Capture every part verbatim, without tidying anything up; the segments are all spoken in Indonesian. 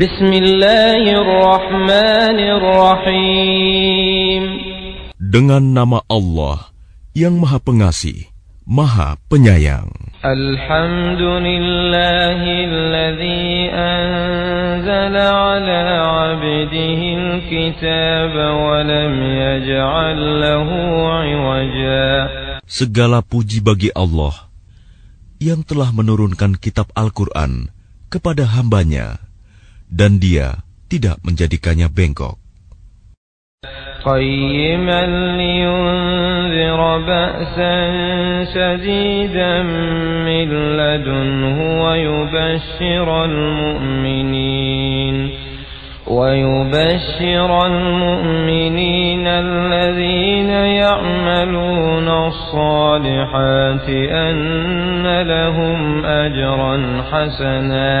Bismillahirrahmanirrahim. Dengan nama Allah yang Maha Pengasih, Maha Penyayang. Alhamdulillahilladzi anzala ala 'abdihil kitaba wa lam yaj'al lahu 'iwaja. Segala puji bagi Allah yang telah menurunkan kitab Al-Quran kepada hambanya, dan Dia tidak menjadikannya bengkok. Qayyiman liyunzira ba'san shadidan min ladunhu wa yubashshiral mu'minin wa yubashshiral mu'minina alladhina ya'maluna as-salihati anna lahum ajran hasana.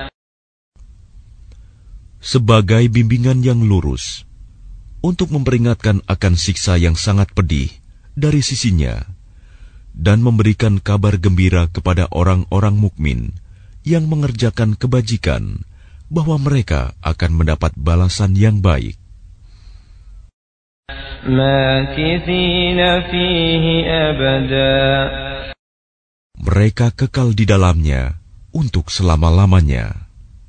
Sebagai bimbingan yang lurus, untuk memperingatkan akan siksa yang sangat pedih dari sisinya, dan memberikan kabar gembira kepada orang-orang mukmin yang mengerjakan kebajikan, bahwa mereka akan mendapat balasan yang baik. Makithina fihi abada. Mereka kekal di dalamnya untuk selama-lamanya.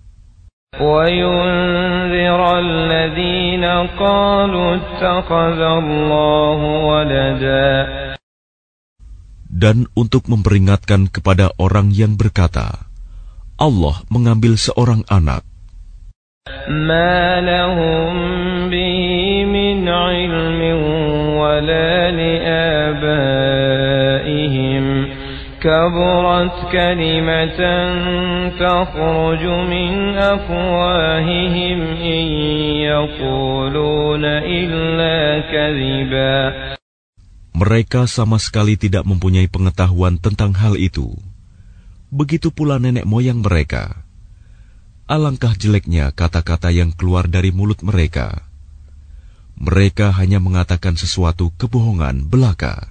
وَيُنذِرَ الَّذِينَ قَالُوا اتَّخَذَ اللَّهُ وَلَدًا. Dan untuk memperingatkan kepada orang yang berkata, Allah mengambil seorang anak. مَا لَهُم بِهِ مِنْ عِلْمٍ وَلَا لِآبَائِهِمْ كبرت كلمة تخرج من أفواههم إن يقولون إلا كذبا. Mereka sama sekali tidak mempunyai pengetahuan tentang hal itu. Begitu pula nenek moyang mereka. Alangkah jeleknya kata-kata yang keluar dari mulut mereka. Mereka hanya mengatakan sesuatu kebohongan belaka.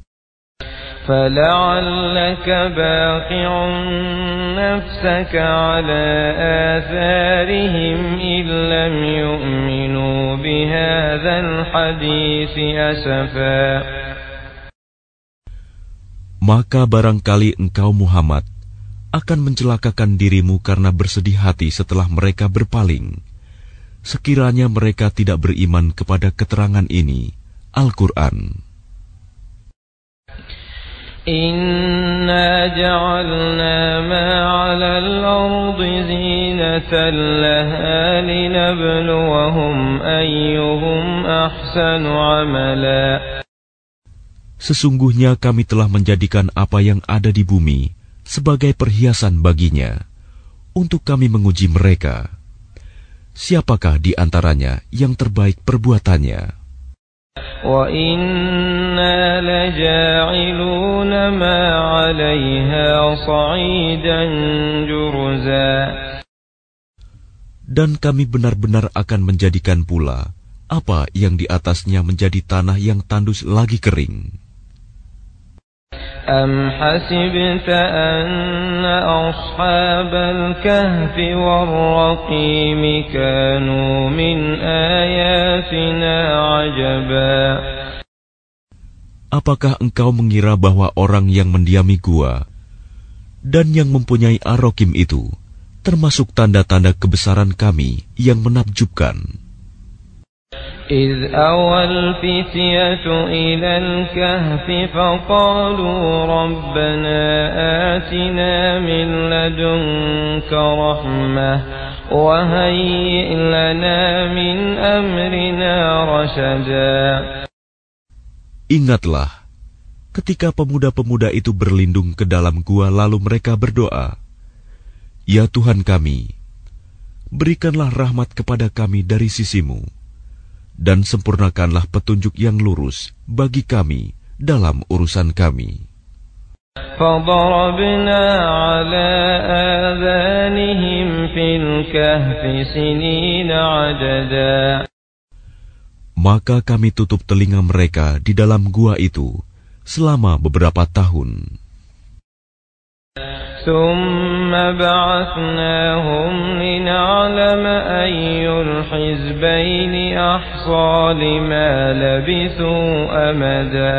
فَلَعَلَّكَ بَاخِعٌ نَفْسَكَ عَلَى آثَارِهِمْ إِن لَّمْ يُؤْمِنُوا بِهَذَا الْحَدِيثِ أَسَفًا. Maka barangkali engkau Muhammad akan mencelakakan dirimu karena bersedih hati setelah mereka berpaling, sekiranya mereka tidak beriman kepada keterangan ini, Al-Quran. Inna ja'alna ma 'alal ardi zinatan laha linabluwahum ayyuhum ahsanu 'amala. Sesungguhnya kami telah menjadikan apa yang ada di bumi sebagai perhiasan baginya, untuk kami menguji mereka. Siapakah di antaranya yang terbaik perbuatannya? Wa inna laja'iluna ma 'alayha sa'idan jurza. Dan kami benar-benar akan menjadikan pula apa yang di atasnya menjadi tanah yang tandus lagi kering. Am hasibta anna ashabal kahfi war-raqim kanu min ayatina ajaba. Apakah engkau mengira bahwa orang yang mendiami gua dan yang mempunyai Ar-Raqim itu termasuk tanda-tanda kebesaran kami yang menakjubkan? إذ أوى الفتية إلى الكهف فقالوا ربنا آتنا من لدنك رحمة وهيئ لنا من أمرنا رشدا. Ingatlah ketika pemuda-pemuda itu berlindung ke dalam gua lalu mereka berdoa, Ya Tuhan kami, berikanlah rahmat kepada kami dari sisimu, dan sempurnakanlah petunjuk yang lurus bagi kami dalam urusan kami. فَضَرَبْنَا عَلَى آذَانِهِمْ فِي الْكَهْفِ سِنِينَ عَدَدًا. Maka kami tutup telinga mereka di dalam gua itu selama beberapa tahun. ثم بعثناهم لنعلم أي الحزبين أحصى لما لبثوا أمدا.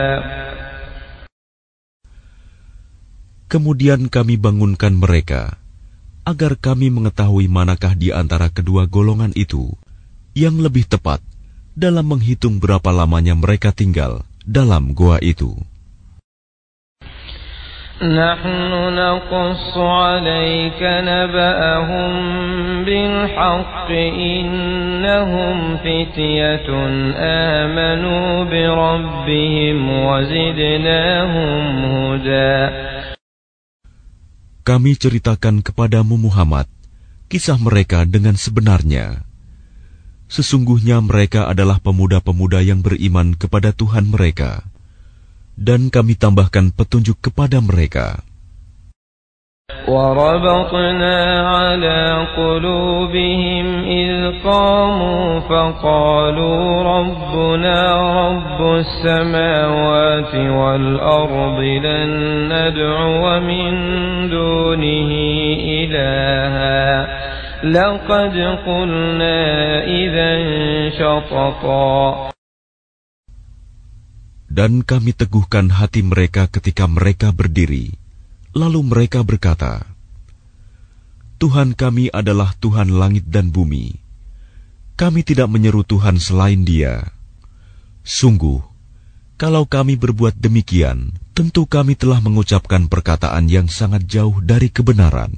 Kemudian kami bangunkan mereka, agar kami mengetahui manakah di antara kedua golongan itu yang lebih tepat dalam menghitung berapa lamanya mereka tinggal dalam gua itu. Nahnu naqussu 'alaika naba'ahum bil haqqi innahum fityatun amanu bi rabbihim wa zidnahum huda. Kami ceritakan kepadamu Muhammad kisah mereka dengan sebenarnya. Sesungguhnya mereka adalah pemuda-pemuda yang beriman kepada Tuhan mereka, dan kami tambahkan petunjuk kepada mereka. وَرَبَطْنَا عَلَى قُلُوبِهِمْ إِذْ قَامُوا فَقَالُوا رَبُّنَا رَبُّ السَّمَاوَاتِ وَالْأَرْضِ لَن نَّدْعُوَ مِن دُونِهِ إِلَٰهًا لَّقَدْ قُلْنَا إِذًا شَطَطًا. Dan kami teguhkan hati mereka ketika mereka berdiri. Lalu mereka berkata, Tuhan kami adalah Tuhan langit dan bumi. Kami tidak menyeru Tuhan selain Dia. Sungguh, kalau kami berbuat demikian, tentu kami telah mengucapkan perkataan yang sangat jauh dari kebenaran.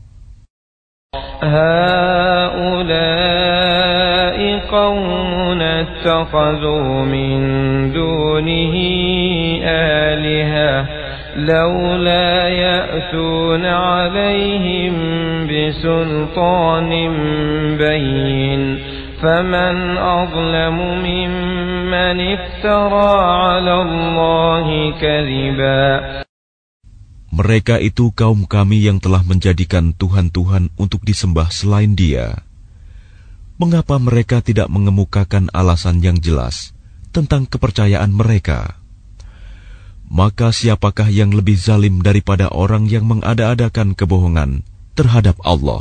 Haulai qaumun ittakhadhu min dunihi alihah لولا يأتون عليهم بسلطان بين فمن أظلم ممن افترى على الله كذبا. Mereka itu kaum kami yang telah menjadikan Tuhan-Tuhan untuk disembah selain Dia. Mengapa mereka tidak mengemukakan alasan yang jelas tentang kepercayaan mereka? Maka siapakah yang lebih zalim daripada orang yang mengada-adakan kebohongan terhadap Allah?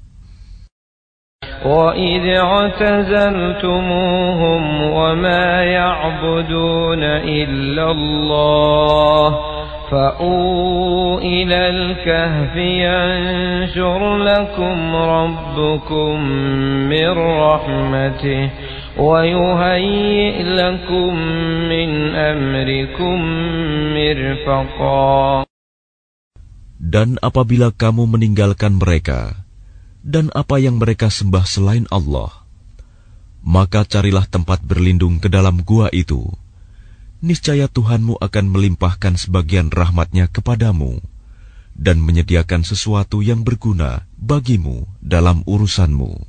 وَإِذْ اعْتَزَلْتُمُوهُمْ وَمَا يَعْبُدُونَ إِلَّا اللَّهَ فَأْوُوا إِلَى الْكَهْفِ يَنشُرْ لَكُمْ رَبُّكُمْ مِنْ رَحْمَتِهِ وَيُهَيِّئْ لَكُمْ مِنْ أَمْرِكُمْ مِرْفَقًا. Dan apabila kamu meninggalkan mereka dan apa yang mereka sembah selain Allah, maka carilah tempat berlindung ke dalam gua itu. Niscaya Tuhanmu akan melimpahkan sebagian rahmat-Nya kepadamu dan menyediakan sesuatu yang berguna bagimu dalam urusanmu.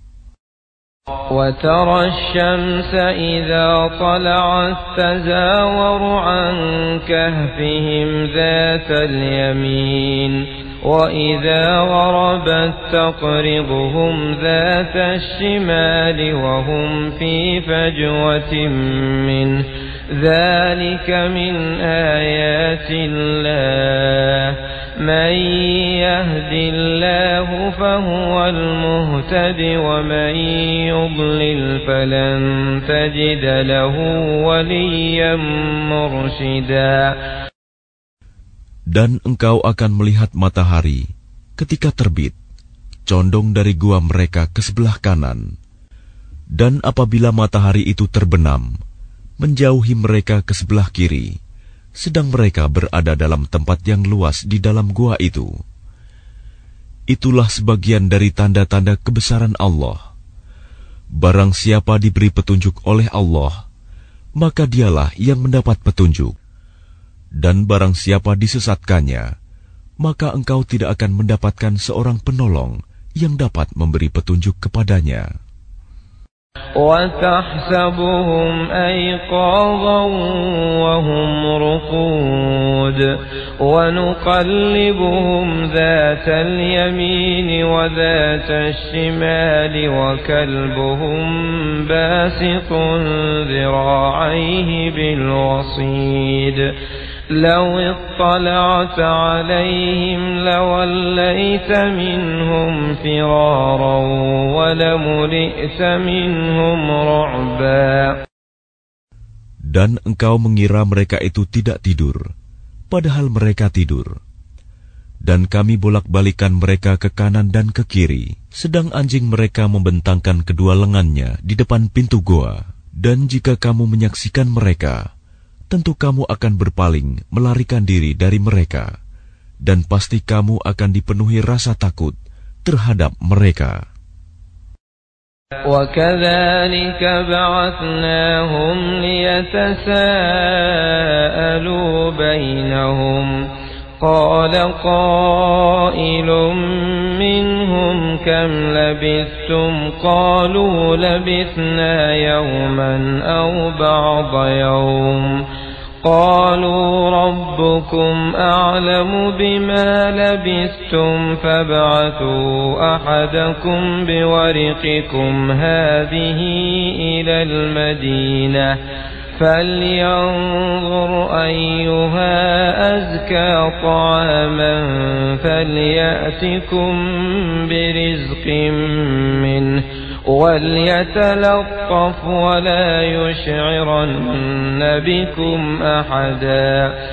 وَتَرَى الشَّمْسَ إِذَا طَلَعَتْ تَزَاوَرُ عَنْ كَهْفِهِمْ ذَاتَ الْيَمِينِ وَإِذَا غَرَبَتْ تَقْرِضُهُمْ ذَاتَ الشِّمَالِ وَهُمْ فِي فَجْوَةٍ مِّنْهُ ذَلِكَ مِنْ آيَاتِ اللَّهِ مَنْ يَهْدِ اللَّهُ فَهُوَ الْمُهْتَدِ وَمَنْ يُضْلِلْ فَلَنْ تَجِدَ لَهُ وَلِيًّا مُرْشِدًا. Dan engkau akan melihat matahari ketika terbit, condong dari gua mereka ke sebelah kanan. Dan apabila matahari itu terbenam, menjauhi mereka ke sebelah kiri, sedang mereka berada dalam tempat yang luas di dalam gua itu. Itulah sebagian dari tanda-tanda kebesaran Allah. Barang siapa diberi petunjuk oleh Allah, maka dialah yang mendapat petunjuk. Dan barang siapa disesatkannya, maka engkau tidak akan mendapatkan seorang penolong yang dapat memberi petunjuk kepadanya. وَتَحْسَبُهُمْ أَيْقَاظًا وَهُمْ رُقُودٌ وَنُقَلِّبُهُمْ ذَاتَ الْيَمِينِ وَذَاتَ الشِّمَالِ وَكَلْبُهُمْ بَاسِطٌ ذِرَاعَيْهِ بِالْوَصِيدِ لو اطلعت عليهم لوليت منهم فرارا ولملئت منهم رعبا. Dan engkau mengira mereka itu tidak tidur, padahal mereka tidur. Dan kami bolak-balikan mereka ke kanan dan ke kiri, sedang anjing mereka membentangkan kedua lengannya di depan pintu goa. Dan jika kamu menyaksikan mereka, tentu kamu akan berpaling melarikan diri dari mereka, dan pasti kamu akan dipenuhi rasa takut terhadap mereka. وَكَذَلِكَ بَعَثْنَاهُمْ لِيَتَسَاءَلُوا بَيْنَهُمْ قَالَ قَائِلٌ مِّنْهُمْ كَمْ لَبِثْتُمْ قَالُوا لَبِثْنَا يَوْمًا أَوْ بَعْضَ يَوْمٍ قَالُوا رَبُّكُمْ أَعْلَمُ بِمَا لَبِثْتُمْ فَابْعَثُوا أَحَدَكُمْ بِوَرِقِكُمْ هَٰذِهِ إِلَى الْمَدِينَةِ فَلْيَنظُرْ أَيُّهَا أَزْكَىٰ طَعَامًا فَلْيَأْتِكُم بِرِزْقٍ مِّنْهُ وَلْيَتَلَطَّفْ وَلَا يُشْعِرَنَّ بِكُمْ أَحَدًا.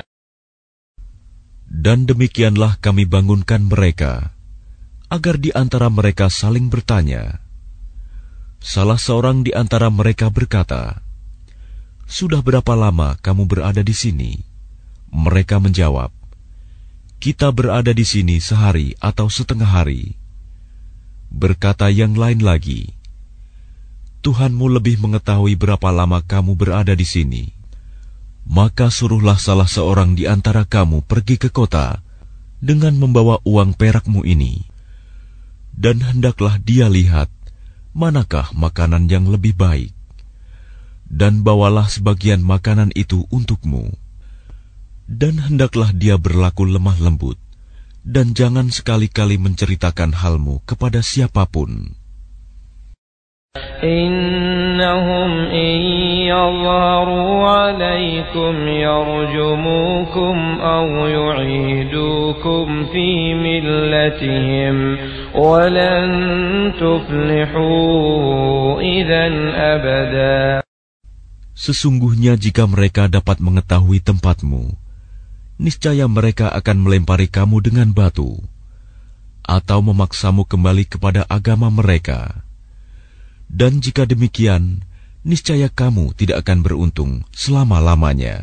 Dan demikianlah kami bangunkan mereka, agar di antara mereka saling bertanya. Salah seorang di antara mereka berkata, "Sudah berapa lama kamu berada di sini?" Mereka menjawab, "Kita berada di sini sehari atau setengah hari." Berkata yang lain lagi, "Tuhanmu lebih mengetahui berapa lama kamu berada di sini. Maka suruhlah salah seorang di antara kamu pergi ke kota dengan membawa uang perakmu ini, dan hendaklah dia lihat manakah makanan yang lebih baik, dan bawalah sebagian makanan itu untukmu. Dan hendaklah dia berlaku lemah lembut, dan jangan sekali-kali menceritakan halmu kepada siapapun. إنهم إن يظهروا عليكم يرجموكم أو يعيدوكم في ملتهم ولن تفلحوا إذا أبدا. Sesungguhnya jika mereka dapat mengetahui tempatmu, niscaya mereka akan melempari kamu dengan batu, atau memaksamu kembali kepada agama mereka. Dan jika demikian, niscaya kamu tidak akan beruntung selama-lamanya.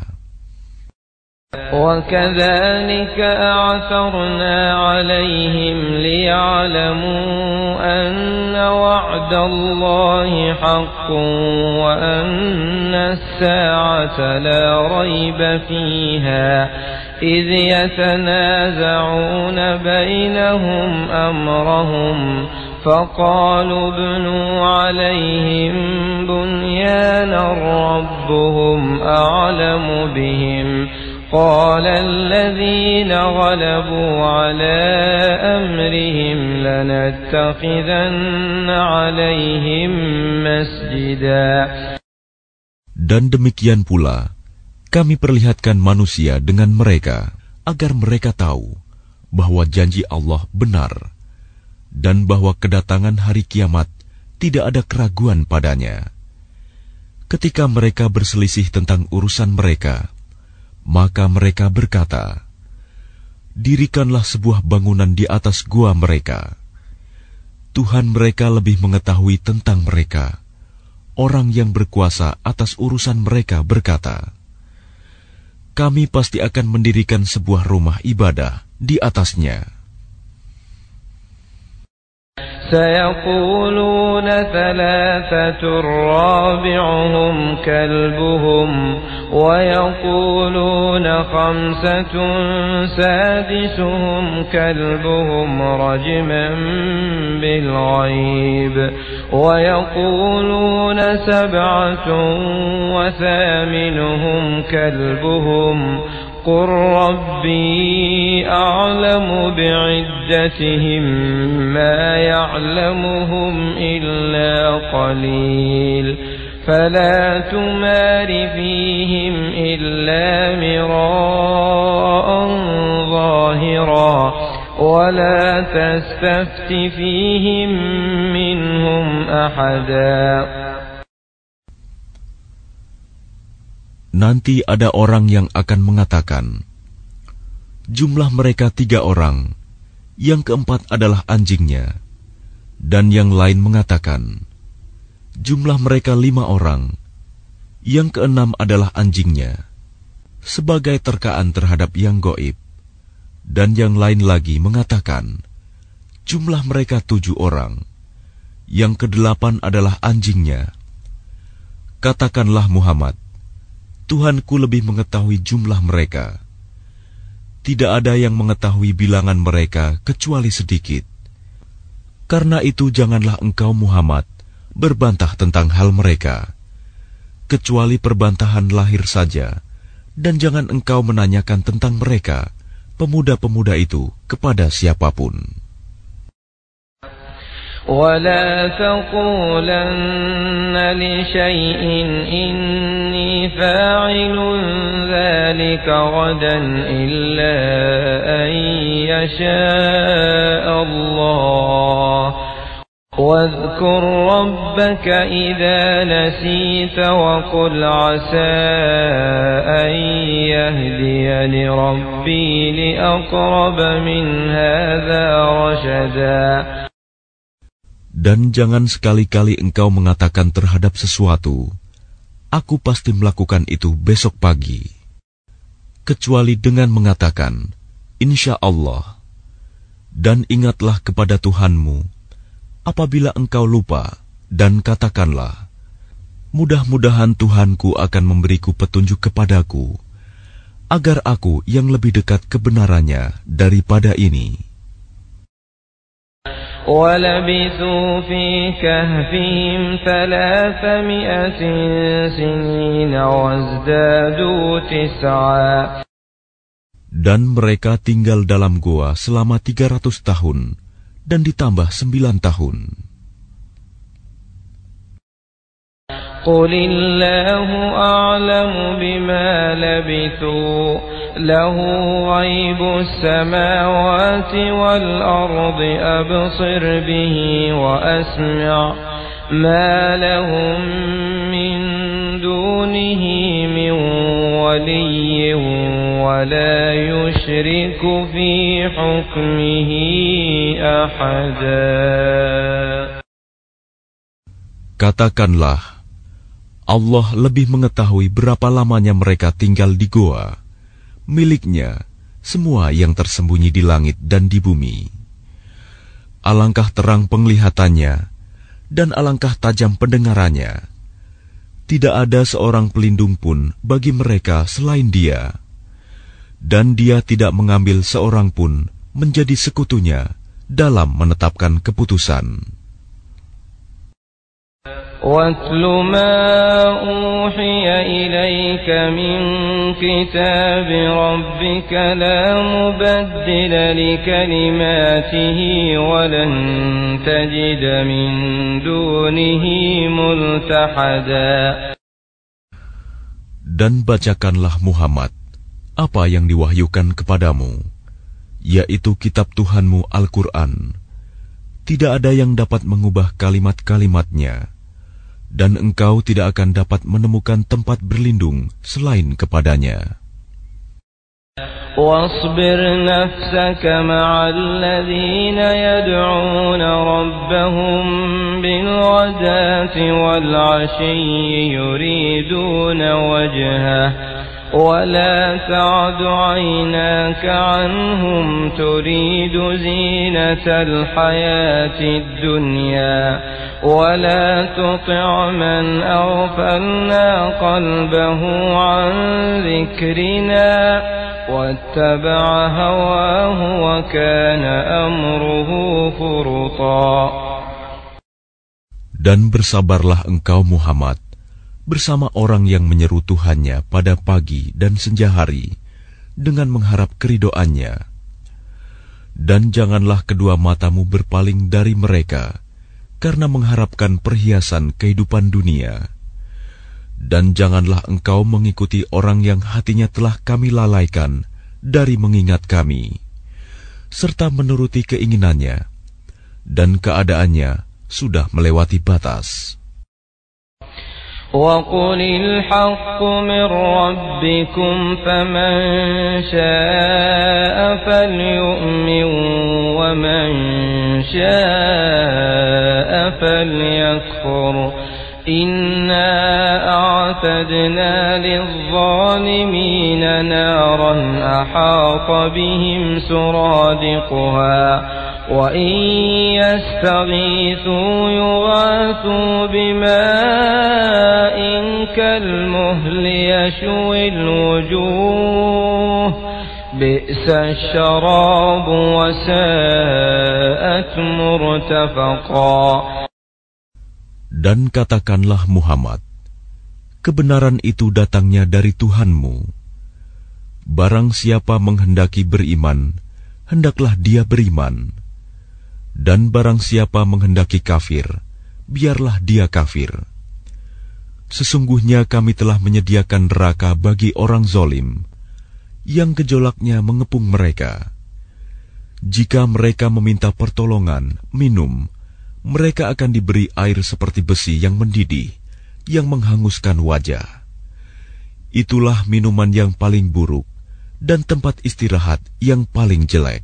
وَكَذَلِكَ أَعْثَرْنَا عَلَيْهِمْ لِيَعْلَمُوا أَنَّ وَعْدَ اللَّهِ حَقٌّ وَأَنَّ السَّاعَةَ لَا رَيْبَ فِيهَا إِذْ يَتَنَازَعُونَ بَيْنَهُمْ أَمْرَهُمْ فَقَالُوا ابْنُوا عَلَيْهِمْ بُنْيَانًا رَبُّهُمْ أَعْلَمُ بِهِمْ قَالَ الَّذِينَ غَلَبُوا عَلَى أَمْرِهِمْ لَنَتَّخِذَنَّ عَلَيْهِمْ مَسْجِدًا. Dan demikian pula kami perlihatkan manusia dengan mereka, agar mereka tahu bahwa janji Allah benar, dan bahwa kedatangan hari kiamat tidak ada keraguan padanya. Ketika mereka berselisih tentang urusan mereka, maka mereka berkata, "Dirikanlah sebuah bangunan di atas gua mereka. Tuhan mereka lebih mengetahui tentang mereka." Orang yang berkuasa atas urusan mereka berkata, "Kami pasti akan mendirikan sebuah rumah ibadah di atasnya." سيقولون ثلاثة رابعهم كلبهم ويقولون خمسة سادسهم كلبهم رجما بالغيب ويقولون سبعة وثامنهم كلبهم قل ربي أعلم بعدتهم ما يعلمهم إلا قليل فلا تمار فيهم إلا مراء ظاهرا ولا تستفت فيهم منهم أحدا. Nanti ada orang yang akan mengatakan, jumlah mereka tiga orang, yang keempat adalah anjingnya. Dan yang lain mengatakan, jumlah mereka lima orang, yang keenam adalah anjingnya, sebagai terkaan terhadap yang gaib. Dan yang lain lagi mengatakan, jumlah mereka tujuh orang, yang kedelapan adalah anjingnya. Katakanlah Muhammad, Tuhanku lebih mengetahui jumlah mereka. Tidak ada yang mengetahui bilangan mereka kecuali sedikit. Karena itu janganlah engkau Muhammad berbantah tentang hal mereka, kecuali perbantahan lahir saja, dan jangan engkau menanyakan tentang mereka, pemuda-pemuda itu, kepada siapapun. ولا تقولن لشيء إني فاعل ذلك غدا إلا أن يشاء الله واذكر ربك إذا نسيت وقل عسى أن يهديني ربي لأقرب من هذا رشدا. Dan jangan sekali-kali engkau mengatakan terhadap sesuatu, aku pasti melakukan itu besok pagi, kecuali dengan mengatakan, Insya Allah. Dan ingatlah kepada Tuhanmu, apabila engkau lupa, dan katakanlah, mudah-mudahan Tuhanku akan memberiku petunjuk kepadaku, agar aku yang lebih dekat kebenarannya daripada ini. وَلَبِثُوا فِي كَهْفِهِمْ ثَلَاثَمِائَةٍ سِنِينَ وَازْدَادُوا تِسْعًا. Dan mereka tinggal dalam goa selama tiga ratus tahun, dan ditambah sembilan tahun. قُلِ اللَّهُ أَعْلَمُ بِمَا لَبِثُوا لَهُ غَيْبُ السَّمَاوَاتِ وَالْأَرْضِ أَبْصِرْ بِهِ وَأَسْمِعْ مَا لَهُم مِّن دُونِهِ مِن وَلِيٍّ وَلَا يُشْرِكُ فِي حُكْمِهِ أَحَدًا. Katakanlah, Allah lebih mengetahui berapa lamanya mereka tinggal di goa, miliknya semua yang tersembunyi di langit dan di bumi. Alangkah terang penglihatannya, dan alangkah tajam pendengarannya. Tidak ada seorang pelindung pun bagi mereka selain Dia, dan Dia tidak mengambil seorang pun menjadi sekutunya dalam menetapkan keputusan. وَاتْلُ مَا أُوحِيَ إِلَيْكَ مِنْ كِتَابِ رَبِّكَ لَا مُبَدِّلَ لِكَلِمَاتِهِ وَلَنْ تَجِدَ مِنْ دُونِهِ مُلْتَحَدًا. Dan bacakanlah Muhammad apa yang diwahyukan kepadamu, yaitu kitab Tuhanmu Al-Quran. Tidak ada yang dapat mengubah kalimat-kalimatnya, dan engkau tidak akan dapat menemukan tempat berlindung selain kepadanya. وَاصْبِرْ نَفْسَكَ مَعَ الَّذِينَ يَدْعُونَ رَبَّهُمْ بِالْغَدَاةِ وَالْعَشِيِّ يُرِيدُونَ وَجْهَهُ وَلَا تَعْدُ عَيْنَاكَ عَنْهُمْ تُرِيدُ زِينَةَ الْحَيَاةِ الدُّنْيَا وَلَا تُطِعْ مَنْ أَغْفَلْنَا قَلْبَهُ عَنْ ذِكْرِنَا وَاتَّبَعَ هَوَاهُ وَكَانَ أَمْرُهُ فُرُطًا. Dan bersabarlah engkau Muhammad bersama orang yang menyeru Tuhannya pada pagi dan senja hari dengan mengharap keridhoannya. Dan janganlah kedua matamu berpaling dari mereka karena mengharapkan perhiasan kehidupan dunia, Dan janganlah engkau mengikuti orang yang hatinya telah kami lalaikan dari mengingat kami, serta menuruti keinginannya, dan keadaannya sudah melewati batas. وَقُلِ الْحَقُّ مِنْ رَبِّكُمْ فَمَنْ شَاءَ فَلْيُؤْمِنْ وَمَنْ شَاءَ فَلْيَكْفُرْ إِنَّا أَعْتَدْنَا لِلظَّالِمِينَ نَارًا أَحَاطَ بِهِمْ سُرَادِقُهَا وَإِنْ يَسْتَغِيثُوا يُغَاثُوا بِمَاءٍ كَالْمُهْلِ يَشْوِي الْوُجُوهَ بِئْسَ الشَّرَابُ وَسَاءَتْ مُرْتَفَقًا. Dan katakanlah Muhammad, kebenaran itu datangnya dari Tuhanmu. Barang siapa menghendaki beriman, hendaklah dia beriman. Dan barang siapa menghendaki kafir, biarlah dia kafir. Sesungguhnya kami telah menyediakan neraka bagi orang zalim, yang gejolaknya mengepung mereka. Jika mereka meminta pertolongan, minum, mereka akan diberi air seperti besi yang mendidih, yang menghanguskan wajah. Itulah minuman yang paling buruk, dan tempat istirahat yang paling jelek.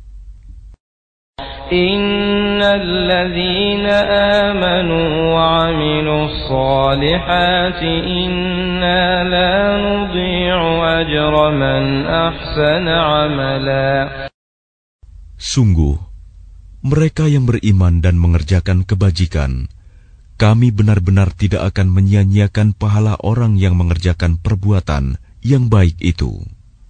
Innal ladzina amanu wa 'amilus solihati inna la nudhi'u ajra man ahsana 'amala. Sungguh, mereka yang beriman dan mengerjakan kebajikan, kami benar-benar tidak akan menyia-nyiakan pahala orang yang mengerjakan perbuatan yang baik itu.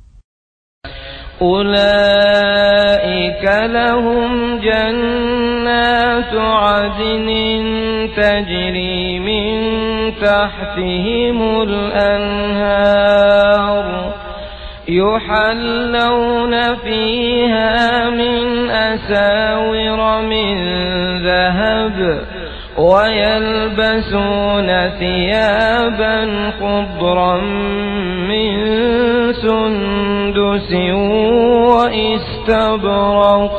Ulaika lahum jannatu 'adnin tajri min tahtihimul anhar yuhallawna fiha min asawira min dhahab wa yalbasuna thiyaban khudran min sundusin wa istabraq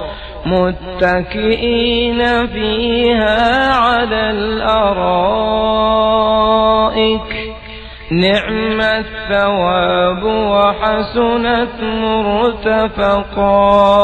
muttaki'ina fiha 'alal araik ni'mat thawabu wa hasunat murtafaqa.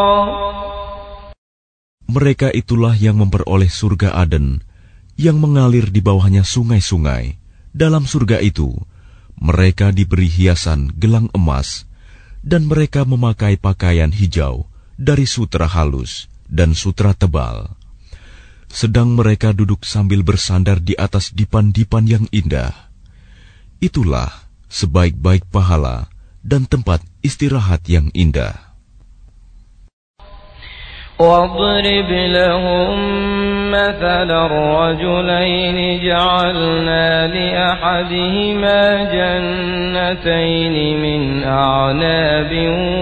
Mereka itulah yang memperoleh surga Aden, yang mengalir di bawahnya sungai-sungai. Dalam surga itu, mereka diberi hiasan gelang emas, dan mereka memakai pakaian hijau dari sutra halus dan sutra tebal. Sedang mereka duduk sambil bersandar di atas dipan-dipan yang indah. Itulah sebaik-baik pahala dan tempat istirahat yang indah. واضرب لهم مثل الرجلين جعلنا لأحدهما جنتين من أعناب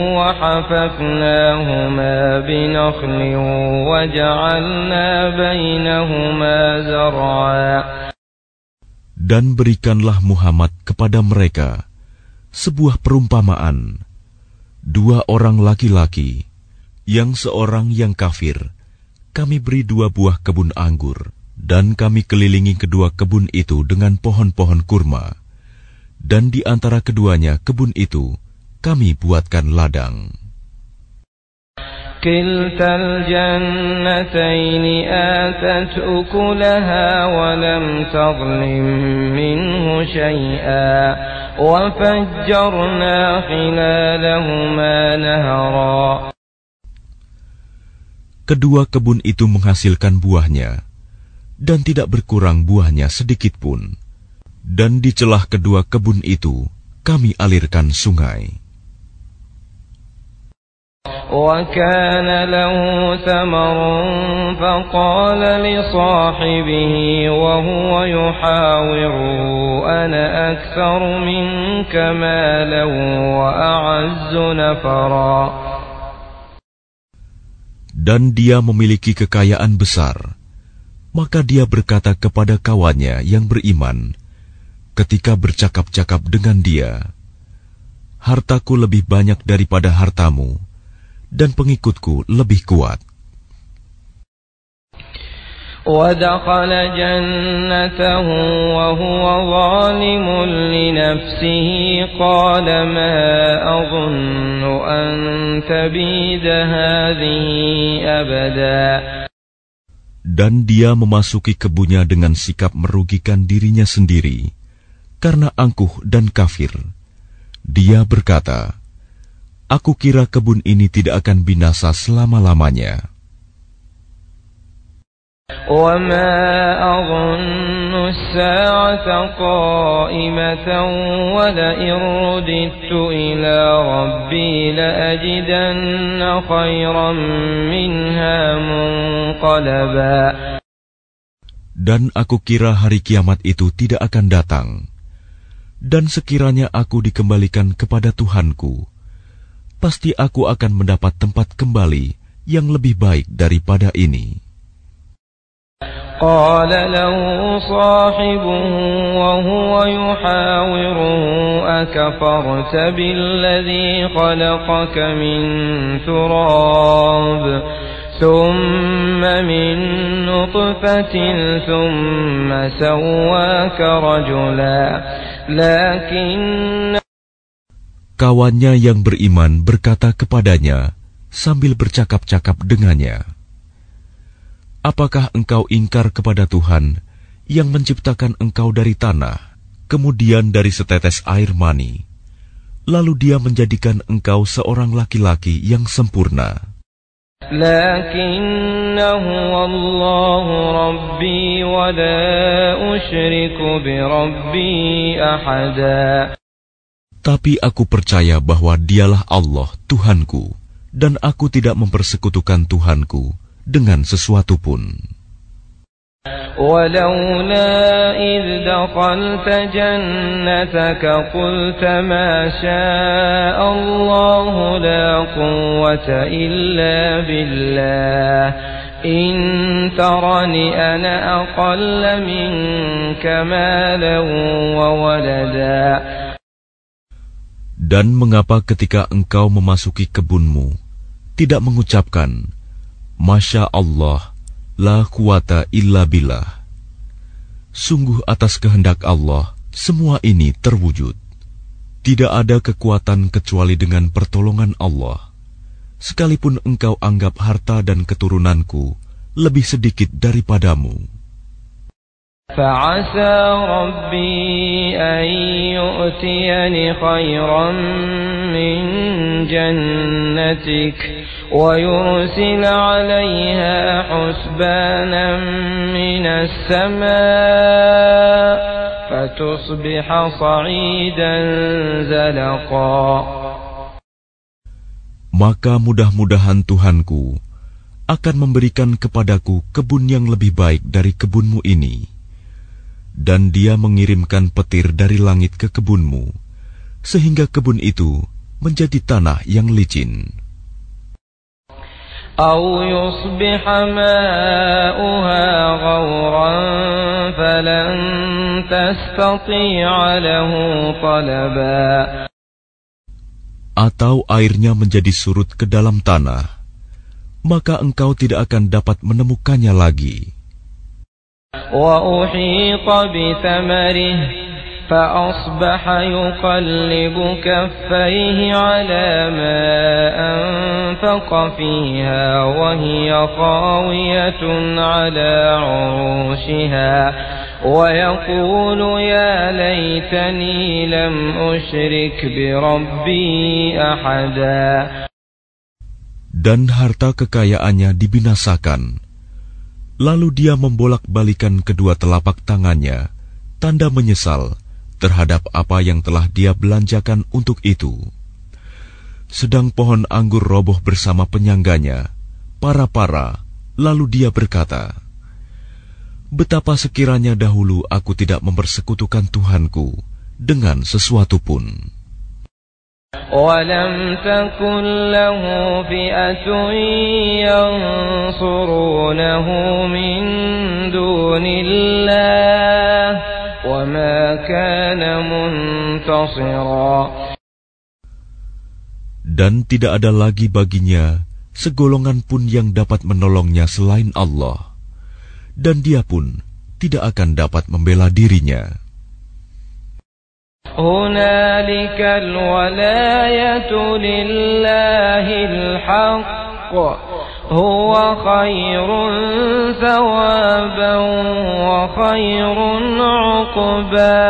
وحففناهما بنخل وجعلنا بينهما زرعا. Dan berikanlah Muhammad kepada mereka sebuah perumpamaan, dua orang laki-laki, yang seorang yang kafir, kami beri dua buah kebun anggur, dan kami kelilingi kedua kebun itu dengan pohon-pohon kurma, dan di antara keduanya kebun itu kami buatkan ladang. Kiltal jannataini atat ukulaha wa lam tadlim minhu shay'a wa fajjarna khilalahuma nahara. Kedua kebun itu menghasilkan buahnya, dan tidak berkurang buahnya sedikit pun. Dan di celah kedua kebun itu, kami alirkan sungai. وَكَانَ لَهُ ثَمَرٌ فَقَالَ لِصَاحِبِهِ وَهُوَ يُحَاوِرُهُ أَنَا أَكْثَرُ مِنكَ مَالًا وَأَعَزُّ نَفَرًا. Dan dia memiliki kekayaan besar. Maka dia berkata kepada kawannya yang beriman, ketika bercakap-cakap dengan dia, hartaku lebih banyak daripada hartamu, dan pengikutku lebih kuat. وَدَخَلَ جَنَّتَهُ وَهُوَ ظَالِمٌ لِنَفْسِهِ قَالَ مَا أَظُنُّ أَن تَبِيدَ هَٰذِهِ أَبَدًا. Dan dia memasuki kebunnya dengan sikap merugikan dirinya sendiri, karena angkuh dan kafir. Dia berkata, "Aku kira kebun ini tidak akan binasa selama-lamanya." وَمَا أَظُنُّ السَّاعَةَ قَائِمَةً وَلَئِن رُّدِدتُّ إِلَىٰ رَبِّي لَأَجِدَنَّ خَيْرًا مِّنْهَا مُنقَلَبًا. Dan aku kira hari kiamat itu tidak akan datang. Dan sekiranya aku dikembalikan kepada Tuhanku, pasti aku akan mendapat tempat kembali yang lebih baik daripada ini. قال له صاحبه وهو يحاوره أكفرت بالذي خلقك من تراب ثم من نطفة ثم سواك رجلا لكن. Kawannya yang beriman berkata kepadanya sambil bercakap-cakap dengannya, "Apakah engkau ingkar kepada Tuhan yang menciptakan engkau dari tanah, kemudian dari setetes air mani, lalu Dia menjadikan engkau seorang laki-laki yang sempurna? Lakinnahu Allahu Rabbi wa la usyriku bi Rabbi ahada." Tapi aku percaya bahwa Dialah Allah Tuhanku, dan aku tidak mempersekutukan Tuhanku dengan sesuatu pun. وَلَوْلَا إِذْ دَخَلْتَ جَنَّتَكَ قُلْتَ مَا شَاءَ اللَّهُ لَا قُوَّةَ إِلَّا بِاللَّهِ إِن تَرَنِ أَنَا أَقَلَّ مِنكَ مَالًا وَوَلَدًا. Dan mengapa ketika engkau memasuki kebunmu tidak mengucapkan, "Masya Allah, la quwata illa billah"? Sungguh atas kehendak Allah, semua ini terwujud. Tidak ada kekuatan kecuali dengan pertolongan Allah. Sekalipun engkau anggap harta dan keturunanku lebih sedikit daripadamu. فَعَسَى رَبِّي أَن يُؤْتِيَنِ خَيْرًا مِّن جَنَّتِكَ وَيُرْسِلَ عَلَيْهَا حُسْبَانًا مِّنَ السَّمَاءِ فَتُصْبِحَ صَعِيدًا زَلَقًا. Maka mudah-mudahan Tuhanku akan memberikan kepadaku kebun yang lebih baik dari kebunmu ini. Dan Dia mengirimkan petir dari langit ke kebunmu, sehingga kebun itu menjadi tanah yang licin. أَوْ يُصْبِحَ مَاؤُهَا غَوْرًا فَلَن تَسْتَطِيعَ لَهُ طَلَبًا. Atau airnya menjadi surut ke dalam tanah, maka engkau tidak akan dapat menemukannya lagi. وَأُحِيطَ بِثَمَرِهِ فَأَصْبَحَ يُقَلِّبُ كَفَّيْهِ عَلَى مَا أَنفَقَ فِيهَا وَهِيَ خَاوِيَةٌ عَلَى عُرُوشِهَا وَيَقُولُ يَا لَيْتَنِي لَمْ أُشْرِكْ بِرَبِّي أَحَدًا. Dan harta kekayaannya dibinasakan. Lalu dia membolak-balikan kedua telapak tangannya, tanda menyesal terhadap apa yang telah dia belanjakan untuk itu. Sedang pohon anggur roboh bersama penyangganya, para-para, lalu dia berkata, "Betapa sekiranya dahulu aku tidak mempersekutukan Tuhanku dengan sesuatu pun." وَلَمْ تَكُنْ لَهُ فِئَةٌ يَنْصُرُونَهُ مِنْ دُونِ اللَّهِ وما كان منتصرا. Dan tidak ada lagi baginya segolongan pun yang dapat menolongnya selain Allah, dan dia pun tidak akan dapat membela dirinya. هنالك الولاية لله الحق هو خير ثوابا وخير عقبا.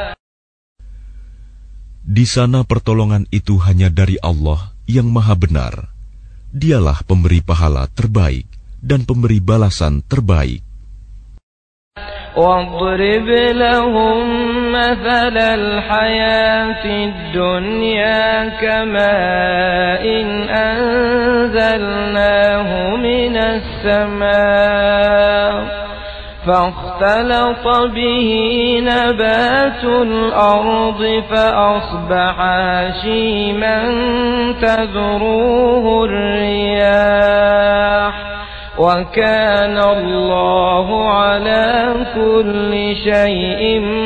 Di sana pertolongan itu hanya dari Allah yang Maha Benar. Dialah pemberi pahala terbaik dan pemberi balasan terbaik. واضرب لهم مثل الحياة الدنيا كماء أنزلناه من السماء فاختلط به نبات الأرض فأصبح هشيما تذروه الرياح وكان الله على كل شيء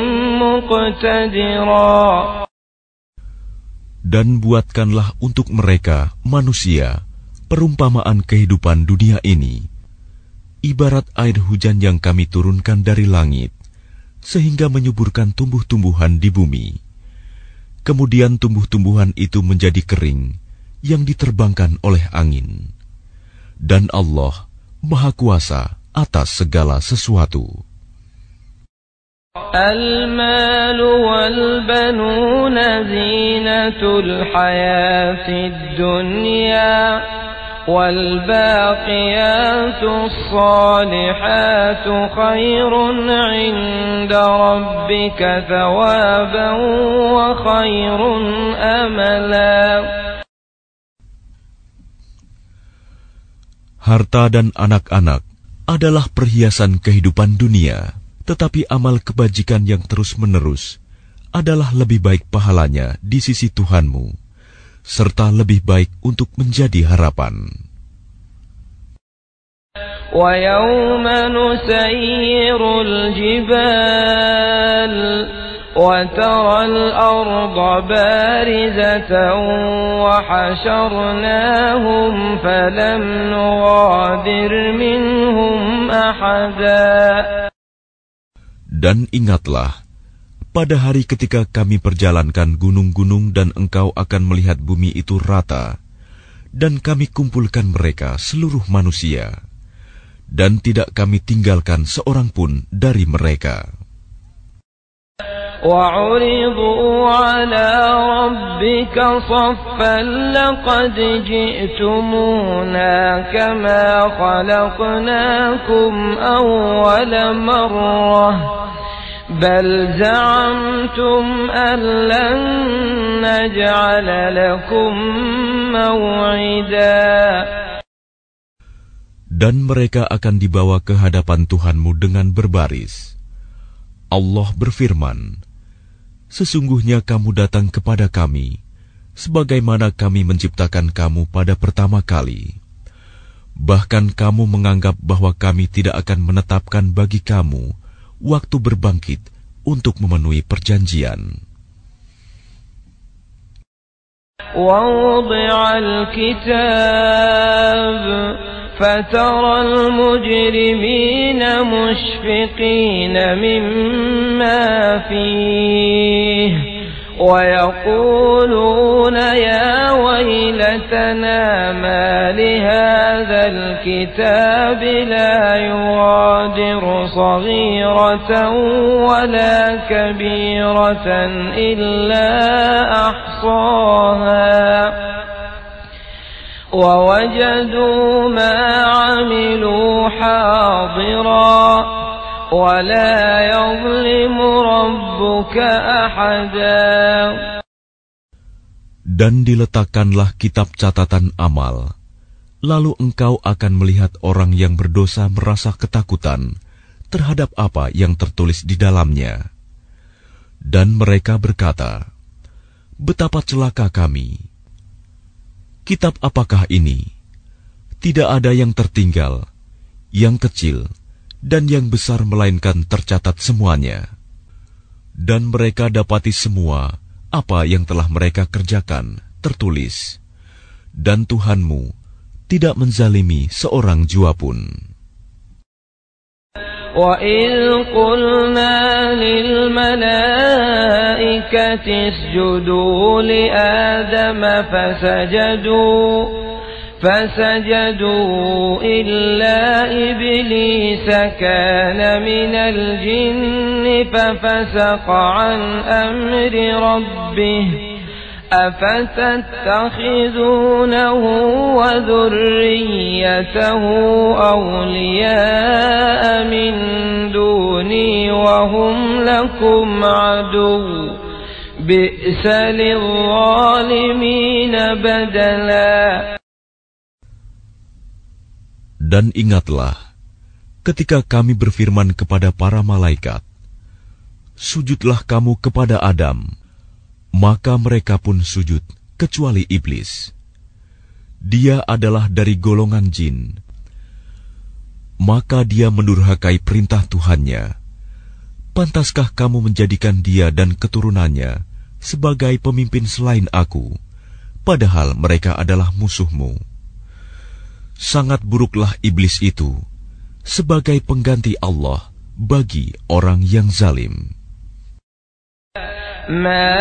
مقتدرا. Dan buatkanlah untuk mereka, manusia, perumpamaan kehidupan dunia ini, ibarat air hujan yang kami turunkan dari langit, sehingga menyuburkan tumbuh-tumbuhan di bumi. Kemudian tumbuh-tumbuhan itu menjadi kering, yang diterbangkan oleh angin. Dan Allah Maha Kuasa atas segala sesuatu. المال والبنون زينة الحياة الدنيا والباقيات الصالحات خير عند ربك ثوابا وخير أملا. Harta dan anak-anak adalah perhiasan kehidupan dunia, tetapi amal kebajikan yang terus-menerus adalah lebih baik pahalanya di sisi Tuhanmu, serta lebih baik untuk menjadi harapan. وَيَوْمَ نُسَيِّرُ الْجِبَالَ وَتَرَى الْأَرْضَ بَارِزَةً وَحَشَرْنَاهُمْ فَلَمْ نُغَادِرْ مِنْهُمْ أَحَدًا. Dan ingatlah, pada hari ketika kami perjalankan gunung-gunung dan engkau akan melihat bumi itu rata, dan kami kumpulkan mereka seluruh manusia, dan tidak kami tinggalkan seorang pun dari mereka. وَعُرِضُوا عَلَى رَبِّكَ صَفًّا لَقَدْ جِئْتُمُونَا كَمَا خَلَقْنَاكُمْ أَوَّلَ مَرَّةٍ بَلْ زَعَمْتُمْ أَن لَّن نَّجْعَلَ لَكُم مَّوْعِدًا. Dan mereka akan dibawa ke hadapan Tuhanmu dengan berbaris. Allah berfirman, sesungguhnya kamu datang kepada kami, sebagaimana kami menciptakan kamu pada pertama kali. Bahkan kamu menganggap bahwa kami tidak akan menetapkan bagi kamu waktu berbangkit untuk memenuhi perjanjian. وَوُضِعَ الْكِتَابُ فَتَرَى الْمُجْرِمِينَ مُشْفِقِينَ مِمَّا فِيهِ وَيَقُولُونَ يَا وَيْلَتَنَا مَا لِهَذَا الْكِتَابِ لَا يُغَادِرُ صَغِيرَةً وَلَا كَبِيرَةً إِلَّا أَحْصَاهَا وَوَجَدُوا مَا عَمِلُوا حَاضِرًا وَلَا يَظْلِمُ رَبُّكَ أَحَدًا. Dan diletakkanlah kitab catatan amal, lalu engkau akan melihat orang yang berdosa merasa ketakutan terhadap apa yang tertulis di dalamnya. Dan mereka berkata, betapa celaka kami. Kitab apakah ini? Tidak ada yang tertinggal, yang kecil, dan yang besar melainkan tercatat semuanya. Dan mereka dapati semua apa yang telah mereka kerjakan tertulis, dan Tuhanmu tidak menzalimi seorang jua pun. وَإِذْ قُلْنَا لِلْمَلَائِكَةِ اسْجُدُوا لِآدَمَ فَسَجَدُوا فَسَجَدُوا إِلَّا إِبْلِيسَ كَانَ مِنَ الْجِنِّ فَفَسَقَ عَنْ أَمْرِ رَبِّهِ أَفَتَتَّخِذُونَهُ وَذُرِّيَّتَهُ أَوْلِيَاءَ مِن دُونِي وَهُمْ لَكُمْ عَدُوٌّ بِئْسَ لِلظَّالِمِينَ بَدَلًا. Dan ingatlah, ketika kami berfirman kepada para malaikat, sujudlah kamu kepada Adam, maka mereka pun sujud, kecuali iblis. Dia adalah dari golongan jin. Maka dia mendurhakai perintah Tuhannya. Pantaskah kamu menjadikan dia dan keturunannya sebagai pemimpin selain aku, padahal mereka adalah musuhmu? Sangat buruklah iblis itu sebagai pengganti Allah bagi orang yang zalim. ما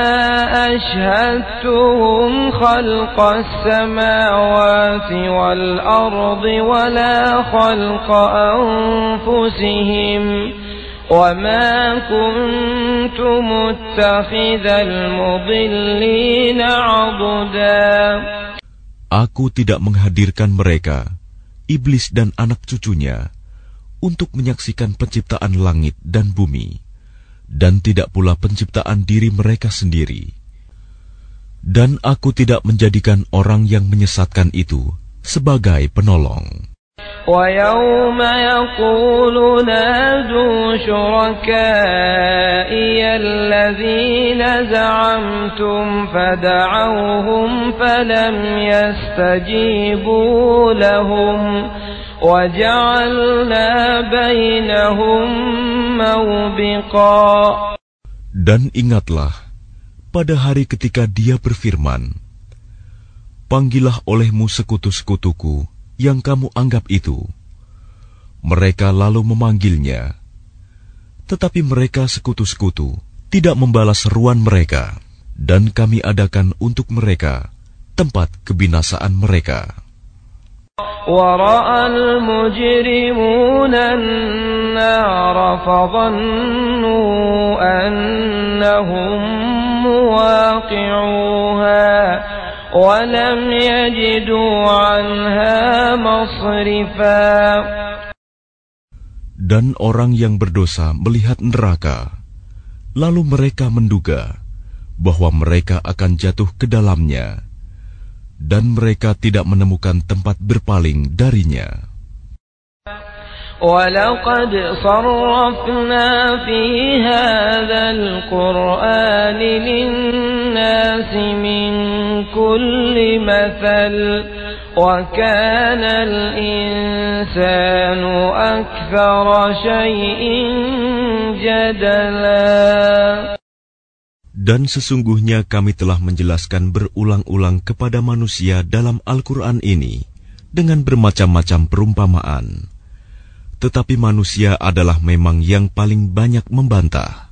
أشهدتهم خلق السماوات والأرض ولا خلق أنفسهم وما كنت متخذ المضلين عضدا. Aku tidak menghadirkan mereka, iblis dan anak cucunya, untuk menyaksikan penciptaan langit dan bumi, dan tidak pula penciptaan diri mereka sendiri. Dan aku tidak menjadikan orang yang menyesatkan itu sebagai penolong. وَيَوْمَ يَقُولُ نَادُوا شُرَكَائِيَ الَّذِينَ زَعَمْتُمْ فَدَعَوْهُمْ فَلَمْ يَسْتَجِيبُوا لَهُمْ وَجَعَلْنَا بَيْنَهُمْ مَوْبِقًا. Dan ingatlah pada hari ketika Dia berfirman, panggillah olehmu sekutu-sekutuku yang kamu anggap itu. Mereka lalu memanggilnya, tetapi mereka sekutu-sekutu tidak membalas seruan mereka, dan kami adakan untuk mereka tempat kebinasaan mereka. وَرَأَى الْمُجْرِمُونَ النَّارَ فَظَنُّوا أَنَّهُمْ مُوَاقِعُوهَا وَلَمْ يَجِدُوا عَنْهَا مَصْرِفًا. Dan orang yang berdosa melihat neraka, lalu mereka menduga bahwa mereka akan jatuh ke dalamnya, dan mereka tidak menemukan tempat berpaling darinya. وَلَقَدْ صَرَّفْنَا فِي هَذَا الْقُرْآنِ لِلنَّاسِ مِنْ كُلِّ مَثَلٍ وَكَانَ الْإِنسَانُ أَكْثَرَ شَيْءٍ جَدَلًا. Dan sesungguhnya kami telah menjelaskan berulang-ulang kepada manusia dalam Al-Quran ini dengan bermacam-macam perumpamaan. Tetapi manusia adalah memang yang paling banyak membantah.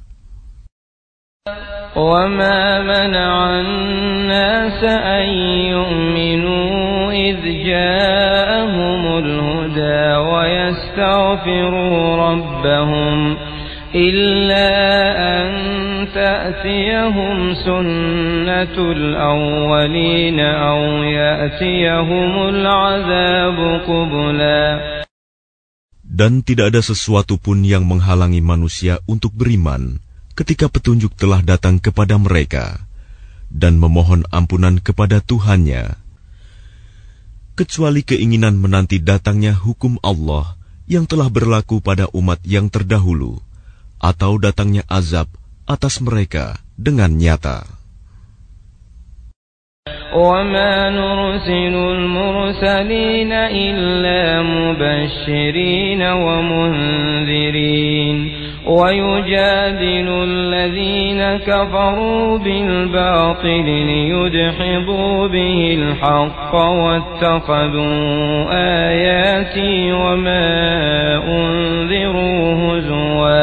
وَمَا مَنَعَ النَّاسَ أَن يُؤْمِنُوا إِذْ جَاءَهُمُ الْهُدَى وَيَسْتَغْفِرُوا رَبَّهُمْ إِلَّا أَن تَأْتِيَهُمْ سُنَّةُ الْأَوَّلِينَ أَوْ يَأْتِيَهُمُ الْعَذَابُ قُبُلًا. Dan tidak ada sesuatu pun yang menghalangi manusia untuk beriman ketika petunjuk telah datang kepada mereka dan memohon ampunan kepada Tuhannya, kecuali keinginan menanti datangnya hukum Allah yang telah berlaku pada umat yang terdahulu, atau datangnya azab atas mereka dengan nyata. وَمَا نُرْسِلُ الْمُرْسَلِينَ إِلَّا مُبَشِّرِينَ وَمُنذِرِينَ ويجادل الذين كفروا بالباطل ليدحضوا به الحق واتخذوا آياتي وما أنذروا هزوا.